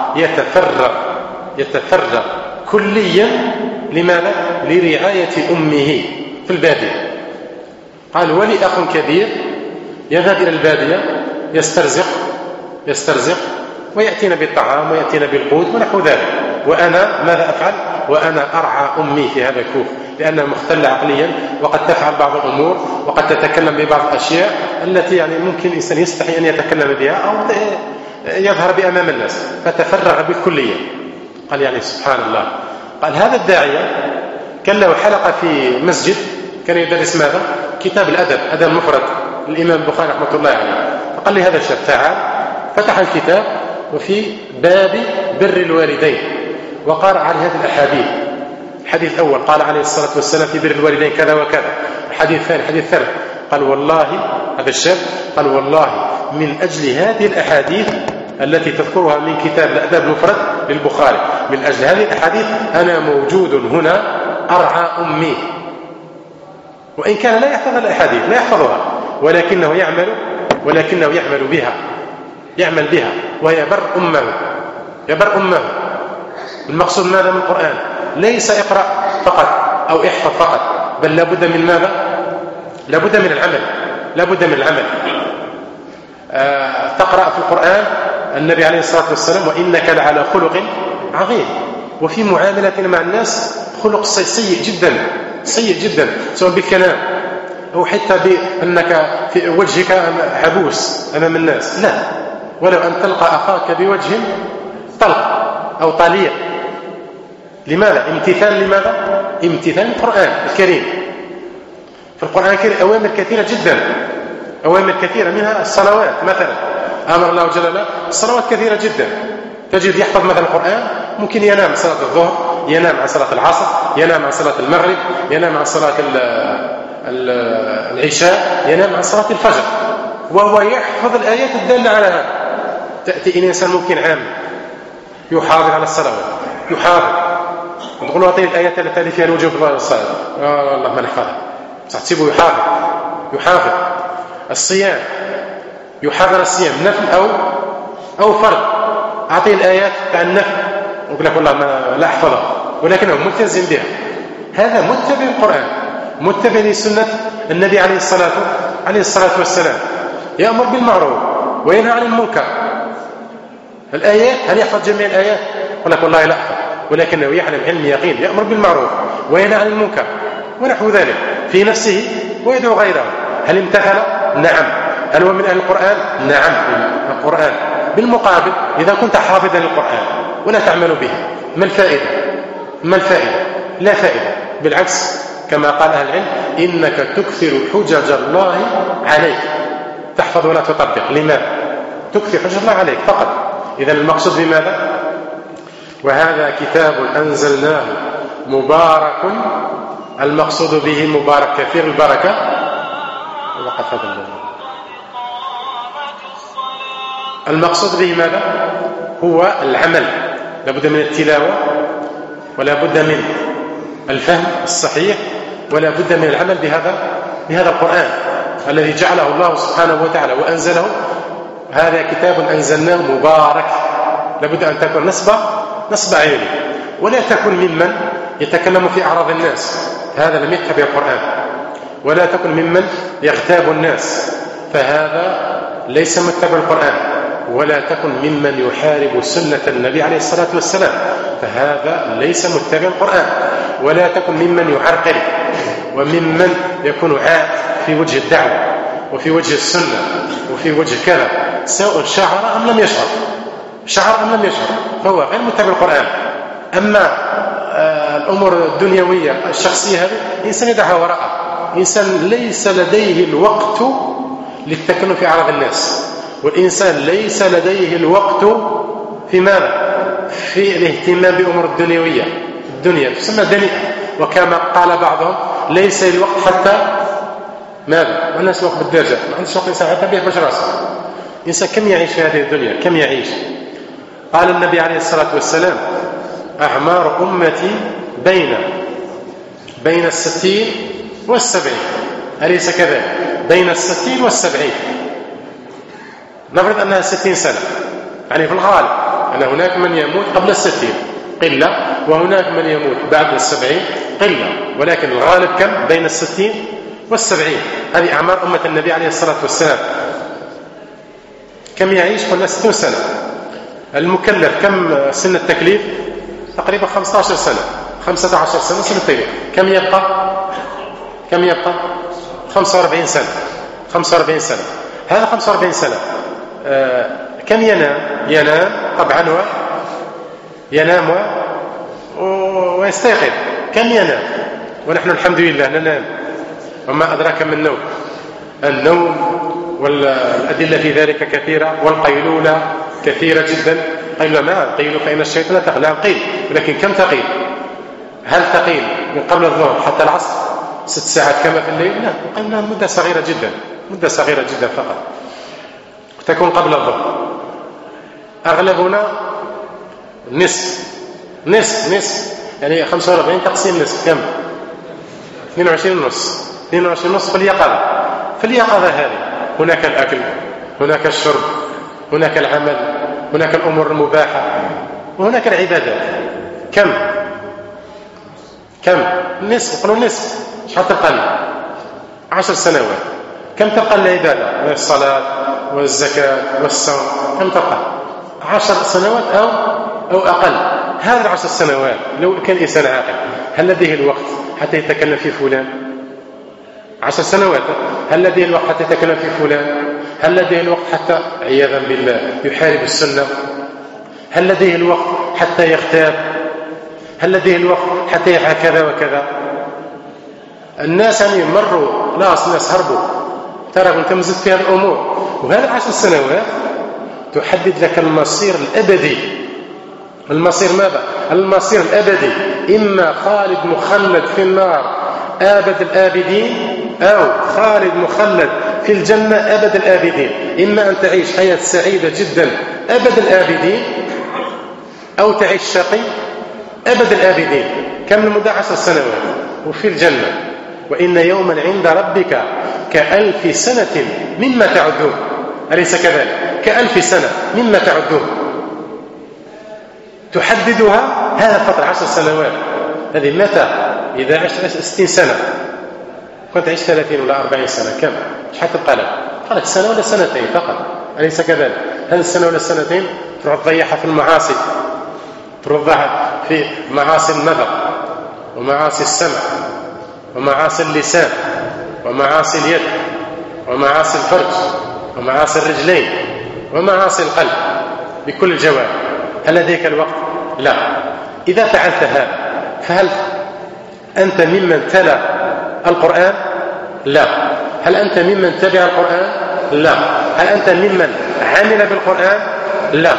يتفرغ كليا. لماذا؟ لرعاية أمه في البادية. قال ولي أخ كبير يذهب إلى البادية يسترزق ويأتينا بالطعام ويأتينا بالقوت ونحو ذلك، وأنا ماذا أفعل؟ وأنا أرعى أمي في هذا الكوخ، لأنها مختلة عقليا وقد تفعل بعض الأمور وقد تتكلم ببعض الأشياء التي يعني ممكن الإنسان يستحي أن يتكلم بها أو يظهر بأمام الناس، فتفرغ بالكلية. قال يعني سبحان الله. قال هذا الداعية كان له حلقة في مسجد، كان يدرس ماذا؟ كتاب الأدب، أدب المفرد الإمام البخاري رحمة الله عليه. فقال لي هذا الشاب تعال، فتح الكتاب وفي باب بر الوالدين وقرأ على هذه الأحاديث. الحديث الأول قال عليه الصلاة والسلام في بر الوالدين كذا وكذا، الحديث الثاني، الحديث الثالث. قال والله، هذا الشاب قال والله من أجل هذه الأحاديث التي تذكرها من كتاب الأدب المفرد للبخاري، من أجل هذه الأحاديث أنا موجود هنا أرعى أمي. وإن كان لا يحفظ الأحاديث، لا يحفظها، ولكنه يعمل بها ويبر أمه. المقصود ماذا من القرآن؟ ليس اقرأ فقط أو احفظ فقط، بل لابد من ماذا؟ لابد من العمل. تقرأ في القرآن النبي عليه الصلاة والسلام وإنك لعلى خلق عظيم. وفي معاملتنا مع الناس خلق سيء جدا سواء بالكلام أو حتى بأنك في وجهك عبوس أمام الناس، لا، ولو أن تلقى أخاك بوجه طلق أو طليق. لماذا؟ امتثال القرآن الكريم. في القرآن الكريم أوامر كثيرة منها الصلوات مثلا، أمر الله جل وعلا الصلوات كثيرة جدا. تجد يحفظ مثلا القرآن ممكن ينام صلاة الظهر، ينام عن صلاة العصر، ينام عن صلاة المغرب، ينام عن صلاة العشاء، ينام عن صلاة الفجر، وهو يحفظ الآيات الدالة على هذا. تأتي إنسان ممكن عام يحافظ على الصلوات، تقول له أعطيه الآيات التي فيها الوجوب في الصلاة، والله ما نحفظها، تحسبه يحافظ الصيام، يحافظ على الصيام نفل أو فرض، أعطيه الآيات عن النفل يقول لك والله ما لا أحفظها، ولكنه ملتزم بها. هذا متبع القرآن، متبع لسنة النبي عليه الصلاة والسلام، يأمر بالمعروف وينهى عن المنكر. الآيات هل يحفظ جميع الآيات؟ يقول لك والله لا أحفظ، ولكنه يعلم علم يقين، يأمر بالمعروف وينهى عن المنكر ونحو ذلك في نفسه ويدعو غيره. هل امتثل؟ نعم. هل هو من أهل القرآن؟ نعم، القرآن. بالمقابل إذا كنت حافظا للقرآن ولا تعمل به، ما الفائدة؟ لا فائدة، بالعكس كما قال أهل العلم إنك تكثر حجج الله عليك، تحفظ ولا تطبق. لماذا؟ تكثر حجج الله عليك فقط. إذن المقصود بماذا؟ وهذا كتاب أنزلناه مبارك، المقصود به مبارك كثير البركة. وقف هذا المقصود به ماذا؟ هو العمل، لابد من التلاوة ولا بد من الفهم الصحيح ولا بد من العمل بهذا القرآن الذي جعله الله سبحانه وتعالى وأنزله. هذا كتاب أنزلناه مبارك، لابد أن تكون نصب عيني، ولا تكن ممن يتكلم في أعراض الناس، هذا لم يتبع القرآن. ولا تكن ممن يغتاب الناس، فهذا ليس متبع القرآن. ولا تكن ممن يحارب سنة النبي عليه الصلاة والسلام، فهذا ليس متبع القرآن. ولا تكن ممن يعرقل وممن يكون عاق في وجه الدعوة وفي وجه السنة وفي وجه كذا، سواء شعر أم لم يشعر، شعر أم لم يشعر، فهو غير متبع القرآن. أما الأمور الدنيوية الشخصية هذه إنسان يدعها وراءه، إنسان ليس لديه الوقت للتكلم في أعراض الناس، والإنسان ليس لديه الوقت في ماذا؟ في الاهتمام بأمور الدنيوية. الدنيا تسمى دنيئة، وكما قال بعضهم ليس الوقت حتى ماذا؟ ما الناس وقت بالدرجة، ما عندش وقت إنسان حتى بيخبش راسه. إنسان كم يعيش في هذه الدنيا؟ كم يعيش؟ قال النبي عليه الصلاة والسلام: أعمار أمتي بين 60 و70. أليس كذلك؟ بين 60 و70. نفرض أنها 60 سنة، يعني في الغالب أن هناك من يموت قبل 60 قلة، وهناك من يموت بعد 70 قلة، ولكن الغالب كم؟ بين 60 و70. هذه أعمار أمة النبي عليه الصلاة والسلام. كم يعيش؟ قلنا 60 سنة. المكلف كم سن التكليف؟ تقريبا 15 سنة، 15 سنة سن التكليف. كم يبقى 45 سنة. 45 سنة. هذا 45 سنة كم ينام طبعا ينام ويستيقظ. كم ينام؟ ونحن الحمد لله ننام، وما أدراك من النوم والأدلة في ذلك كثيرة، والقيلولة كثيرة جدا. قيل ما قيل فإن الشيطان تقيل. نعم قيل، ولكن كم تقيل؟ هل تقيل من قبل الظهر حتى العصر 6 ساعات كما في الليل؟ لا، قلنا مدة صغيرة جدا، مدة صغيرة جدا فقط تكون قبل الظهر. أغلبنا نصف يعني 45 تقسيم نصف كم؟ 22 ونص في اليقظة هذه. هناك الأكل، هناك الشرب، هناك العمل، هناك الأمور المباحة، وهناك العبادات. كم؟ نصف. قلوا نصف. شحال تبقى لنا؟ 10 سنوات. كم تبقى العبادة من الصلاة والزكاة والصوم؟ كم تبقى؟ 10 سنوات أو أقل. هذه 10 سنوات لو كان إنسان عاقل هل لديه الوقت حتى يتكلم في فلان؟ 10 سنوات هل لديه الوقت حتى يتكلم في فلان؟ هل لديه الوقت حتى عياذا بالله يحارب السنة؟ هل لديه الوقت حتى يغتاب؟ هل لديه الوقت حتى يفعل كذا وكذا؟ الناس يعني مروا، خلاص الناس هربوا، ترى أنت مزد في هذه الأمور. وهذه 10 سنوات تحدد لك المصير الأبدي. المصير ماذا؟ المصير الأبدي، إما خالد مخلد في النار أبد الآبدين، أو خالد مخلد في الجنة أبد الآبدين. إما أن تعيش حياة سعيدة جدا أبد الآبدين، أو تعيش شقي أبد الآبدين. كم المدة؟ 10 سنوات وفي الجنة. وإن يوما عند ربك كألف سنة مما تعدون. أليس كذلك؟ كألف سنة مما تعدون. تحددها هذا الفترة 10 سنوات. هذه متى؟ إذا عشت 60 سنة، كنت عشت 30 ولا 40 سنة، كم؟ شحال تبقى لك؟ قالت سنة ولا سنتين فقط. أليس كذلك؟ هذه السنة ولا السنتين تروح تضيعها في المعاصي، تروح في معاصي النظر، ومعاصي السمع، ومعاصي اللسان، ومعاصي اليد، ومعاصي الفرج، ومعاصي الرجلين، ومعاصي القلب بكل الجوارح. هل لديك الوقت؟ لا. إذا فعلت هذا فهل أنت ممن تلا القرآن؟ لا. هل أنت ممن تبع القرآن؟ لا. هل أنت ممن عمل بالقرآن؟ لا.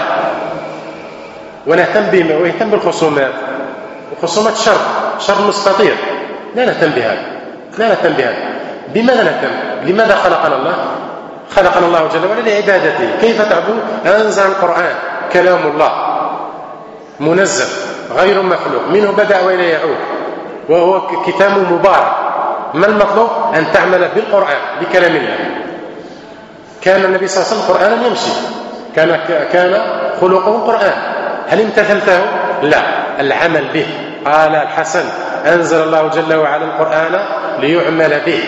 ونهتم بالخصومات، وخصومات شر مستطير، لا نهتم بهذا. بماذا نهتم؟ لماذا خلقنا الله؟ خلقنا الله جل وعلا لعبادته. كيف تعبد؟ أنزل القرآن كلام الله منزل غير مخلوق، منه بدأ وإليه يعود، وهو كتاب مبارك. ما المطلوب؟ أن تعمل بالقرآن بكلام الله. كان النبي صلى الله عليه وسلم قرآنا يمشي، كان خلقه القرآن. هل امتثلته؟ لا. العمل به. قال الحسن: أنزل الله جل وعلا القرآن ليعمل به،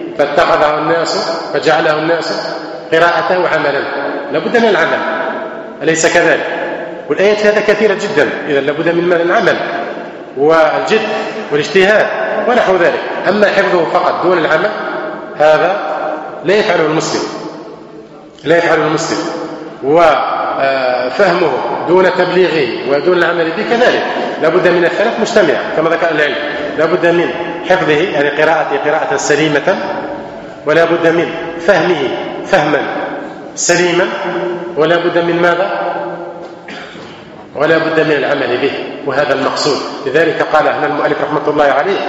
فجعله الناس قراءته عملا. لابد من العمل، أليس كذلك؟ والآيات هذا كثيرة جدا. إذا لابد من العمل والجد والاجتهاد ونحو ذلك. أما حفظه فقط دون العمل هذا لا يفعله المسلم، لا يفعله المسلم، وفهمه دون تبليغه ودون العمل به كذلك. لا بد من الثلاث مجتمع كما ذكر العلم، لا بد من حفظه يعني قراءته قراءة سليمة، ولا بد من فهمه فهما سليما، ولا بد من ماذا؟ ولا بد من العمل به، وهذا المقصود. لذلك قال هنا المؤلف رحمة الله عليه: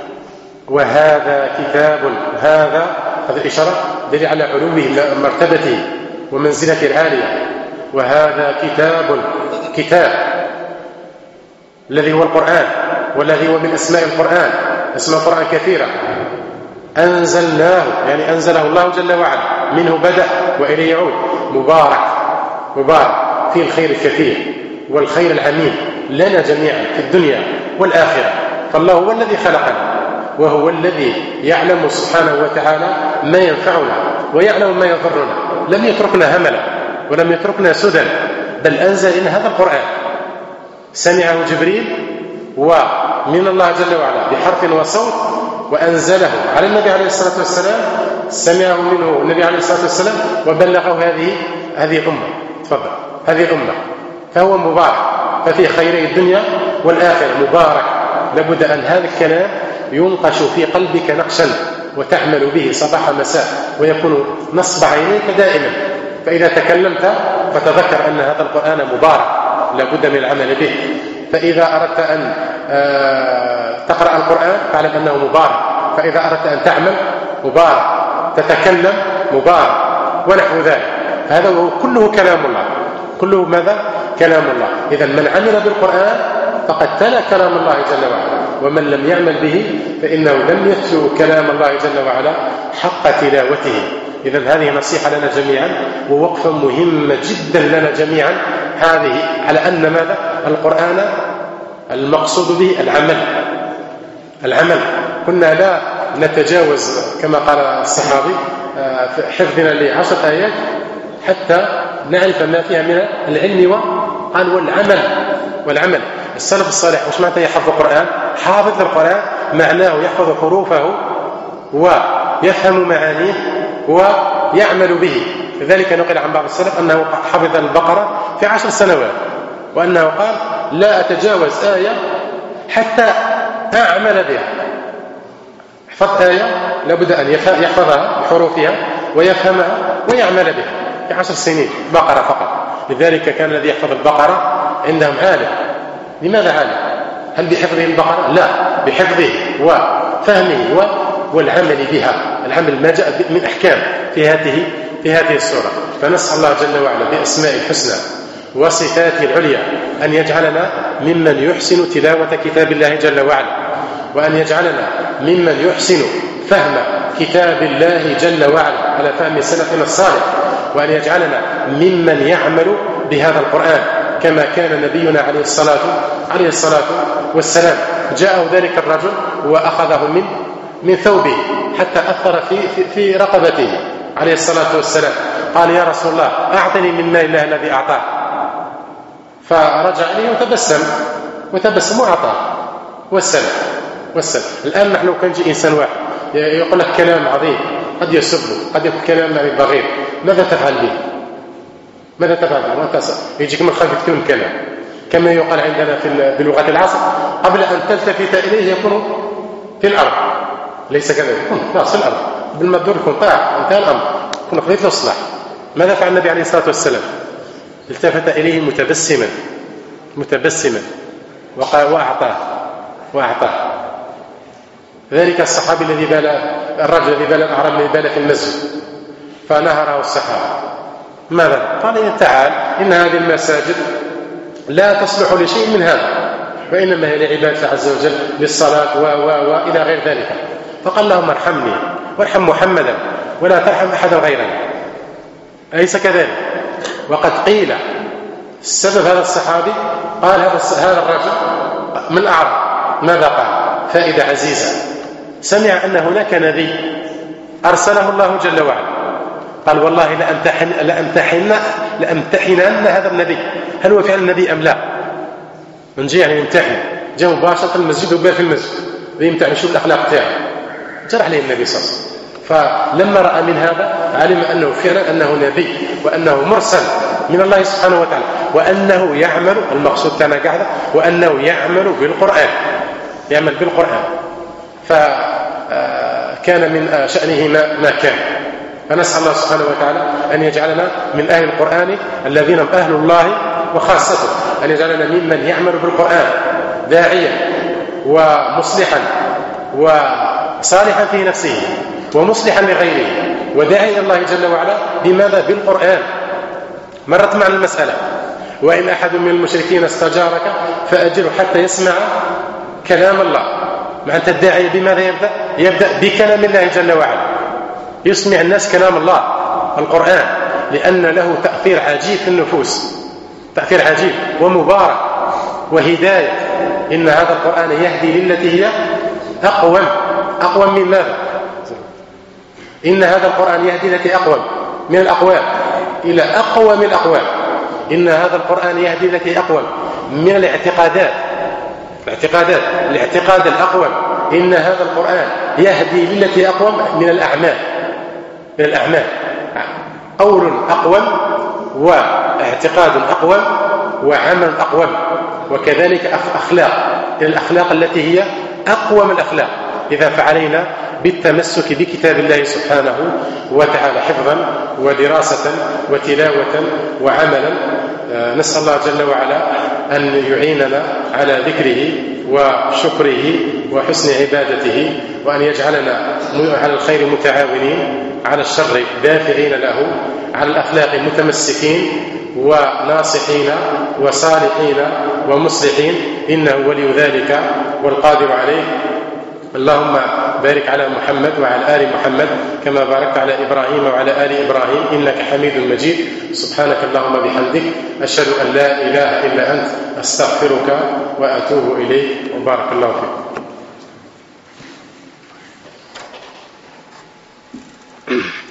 وهذا كتاب، هذا الإشارة دليل على علو مرتبته ومنزلته العالية. وهذا كتاب الذي هو القرآن، والذي هو من أسماء القرآن، أسماء القرآن كثيرة. أنزلناه يعني أنزله الله جل وعلا، منه بدأ وإليه يعود. مبارك فيه الخير الكثير والخير العميم لنا جميعا في الدنيا والآخرة. فالله هو الذي خلقنا، وهو الذي يعلم سبحانه وتعالى ما ينفعنا ويعلم ما يضرنا. لم يتركنا هملا ولم يتركنا سدى، بل أنزل لنا هذا القرآن، سمعه جبريل ومن الله جل وعلا بحرف وصوت، وأنزله على النبي عليه الصلاة والسلام، سمعه منه النبي عليه الصلاة والسلام وبلغه هذه الأمة. تفضل. هذه الأمة، فهو مبارك، ففي خيري الدنيا والآخرة مبارك. لابد أن هذا الكلام ينقش في قلبك نقشا وتعمل به صباح مساء، ويكون نصب عينيك دائما. فإذا تكلمت فتذكر أن هذا القرآن مبارك، لابد من العمل به. فإذا أردت أن تقرأ القرآن فاعلم أنه مبارك، فإذا أردت أن تعمل مبارك، تتكلم مبارك، ونحو ذلك. هذا كله كلام الله، كله ماذا؟ كلام الله. إذا من عمل بالقرآن فقد تلا كلام الله جل وعلا، ومن لم يعمل به فإنه لم يتلو كلام الله جل وعلا حق تلاوته. إذا هذه نصيحة لنا جميعا، ووقفة مهمة جدا لنا جميعا، هذه على أن ماذا؟ القرآن المقصود به العمل. كنا لا نتجاوز كما قال الصحابي حفظنا ل10 آيات حتى نعرف ما فيها من العلم والعمل. السلف الصالح وش معنى يحفظ القرآن؟ حافظ القرآن معناه يحفظ حروفه ويفهم معانيه ويعمل به. لذلك نقل عن بعض السلف أنه حفظ البقرة في 10 سنوات، وأنه قال: لا أتجاوز آية حتى أعمل بها. حفظ آية لابد أن يحفظها بحروفها ويفهمها ويعمل بها في 10 سنين بقرة فقط. لذلك كان الذي يحفظ البقرة عندهم عالم. لماذا عالم؟ هل بحفظه البقرة؟ لا، بحفظه وفهمه والعمل بها، العمل ما جاء من أحكام في هذه السورة. فنسأل الله جل وعلا بأسماء الحسنى وصفاته العليا أن يجعلنا ممن يحسن تلاوة كتاب الله جل وعلا، وأن يجعلنا ممن يحسن فهم كتاب الله جل وعلا على فهم سلفنا الصالح، وأن يجعلنا ممن يعمل بهذا القرآن كما كان نبينا عليه الصلاة والسلام. جاءه ذلك الرجل وأخذه من ثوبه حتى أثر في رقبته عليه الصلاة والسلام. قال: يا رسول الله، أعطني من مال الله الذي أعطاه. فرجع إليه وتبسم وأعطاه والسلام. الآن نحن كان يجي إنسان واحد يقول لك كلام عظيم، قد يسبه، قد يقول كلام بغير، ماذا تفعل به؟ وانت يجيك من خلف يتكلم كلام كما يقال عندنا بلغة العصر: قبل أن تلتفت إليه يكون في الأرض. ليس كذلك، يكون في الأرض بالمدور، يكون طاع، انتهى الأمر، يكون قضية الإصلاح. ماذا فعل النبي عليه الصلاة والسلام؟ التفت إليه متبسما وأعطاه. ذلك الصحابي الرجل الذي بال الأعراب الذي بال في المسجد فنهره الصحابة. ماذا؟ قال: تعال، إن هذه المساجد لا تصلح لشيء من هذا، وإنما هي لعبادة الله عز وجل، للصلاة وإلى غير ذلك. فقال لهم: ارحمني وارحم محمدا ولا ترحم أحدا غيرنا. أليس كذلك؟ وقد قيل السبب هذا الصحابي، قال هذا الرجل من الأعراب ماذا قال؟ فائدة عزيزة: سمع أن هناك نبي أرسله الله جل وعلا، قال: والله لأمتحنن هذا النبي، هل هو فعلا النبي أم لا؟ نجي يعني نمتحن. جاء مباشرة المسجد وبال في المسجد ويمتحن شو الأخلاق تاعه. جرح عليه النبي صلى الله عليه وسلم، فلما رأى من هذا علم أنه فعلا أنه نبي وأنه مرسل من الله سبحانه وتعالى، وأنه يعمل، المقصود تانا قاعدة، وأنه يعمل بالقرآن، يعمل بالقرآن، فكان من شأنه ما كان. فنسأل الله سبحانه وتعالى أن يجعلنا من أهل القرآن الذين هم أهل الله وخاصته، أن يجعلنا ممن يعمل بالقرآن داعيا ومصلحا وصالحا في نفسه ومصلحا لغيره وداعي الله جل وعلا. بماذا؟ بالقرآن. مرت معنا المسألة: وإن أحد من المشركين استجارك فأجره حتى يسمع كلام الله. معنى الداعي بماذا يبدأ؟ يبدأ بكلام الله جل وعلا، يسمع الناس كلام الله القرآن، لأن له تأثير عجيب في النفوس، تأثير عجيب ومبارك وهداية. إن هذا القرآن يهدي للتي هي أقوم من ماذا؟ إن هذا القرآن يهدي للتي أقوم من الأقوال إلى أقوم الأقوال. إن هذا القرآن يهدي للتي أقوم من الاعتقادات، الاعتقاد الأقوم. إن هذا القرآن يهدي للتي أقوم من الأعمال، قول أقوم واعتقاد أقوم وعمل أقوم، وكذلك أخلاق، الأخلاق التي هي أقوم الأخلاق. إذا فعلينا بالتمسك بكتاب الله سبحانه وتعالى حفظا ودراسة وتلاوة وعملا. نسأل الله جل وعلا أن يعيننا على ذكره وشكره وحسن عبادته، وأن يجعلنا على الخير متعاونين، على الشر دافعين له، على الأخلاق متمسكين وناصحين وصالحين ومصلحين، إنه ولي ذلك والقادر عليه. اللهم بارك على محمد وعلى آل محمد كما باركت على إبراهيم وعلى آل إبراهيم إنك حميد مجيد. سبحانك اللهم بحمدك، أشهد أن لا إله إلا أنت، أستغفرك وأتوب إليك، وبارك الله فيك.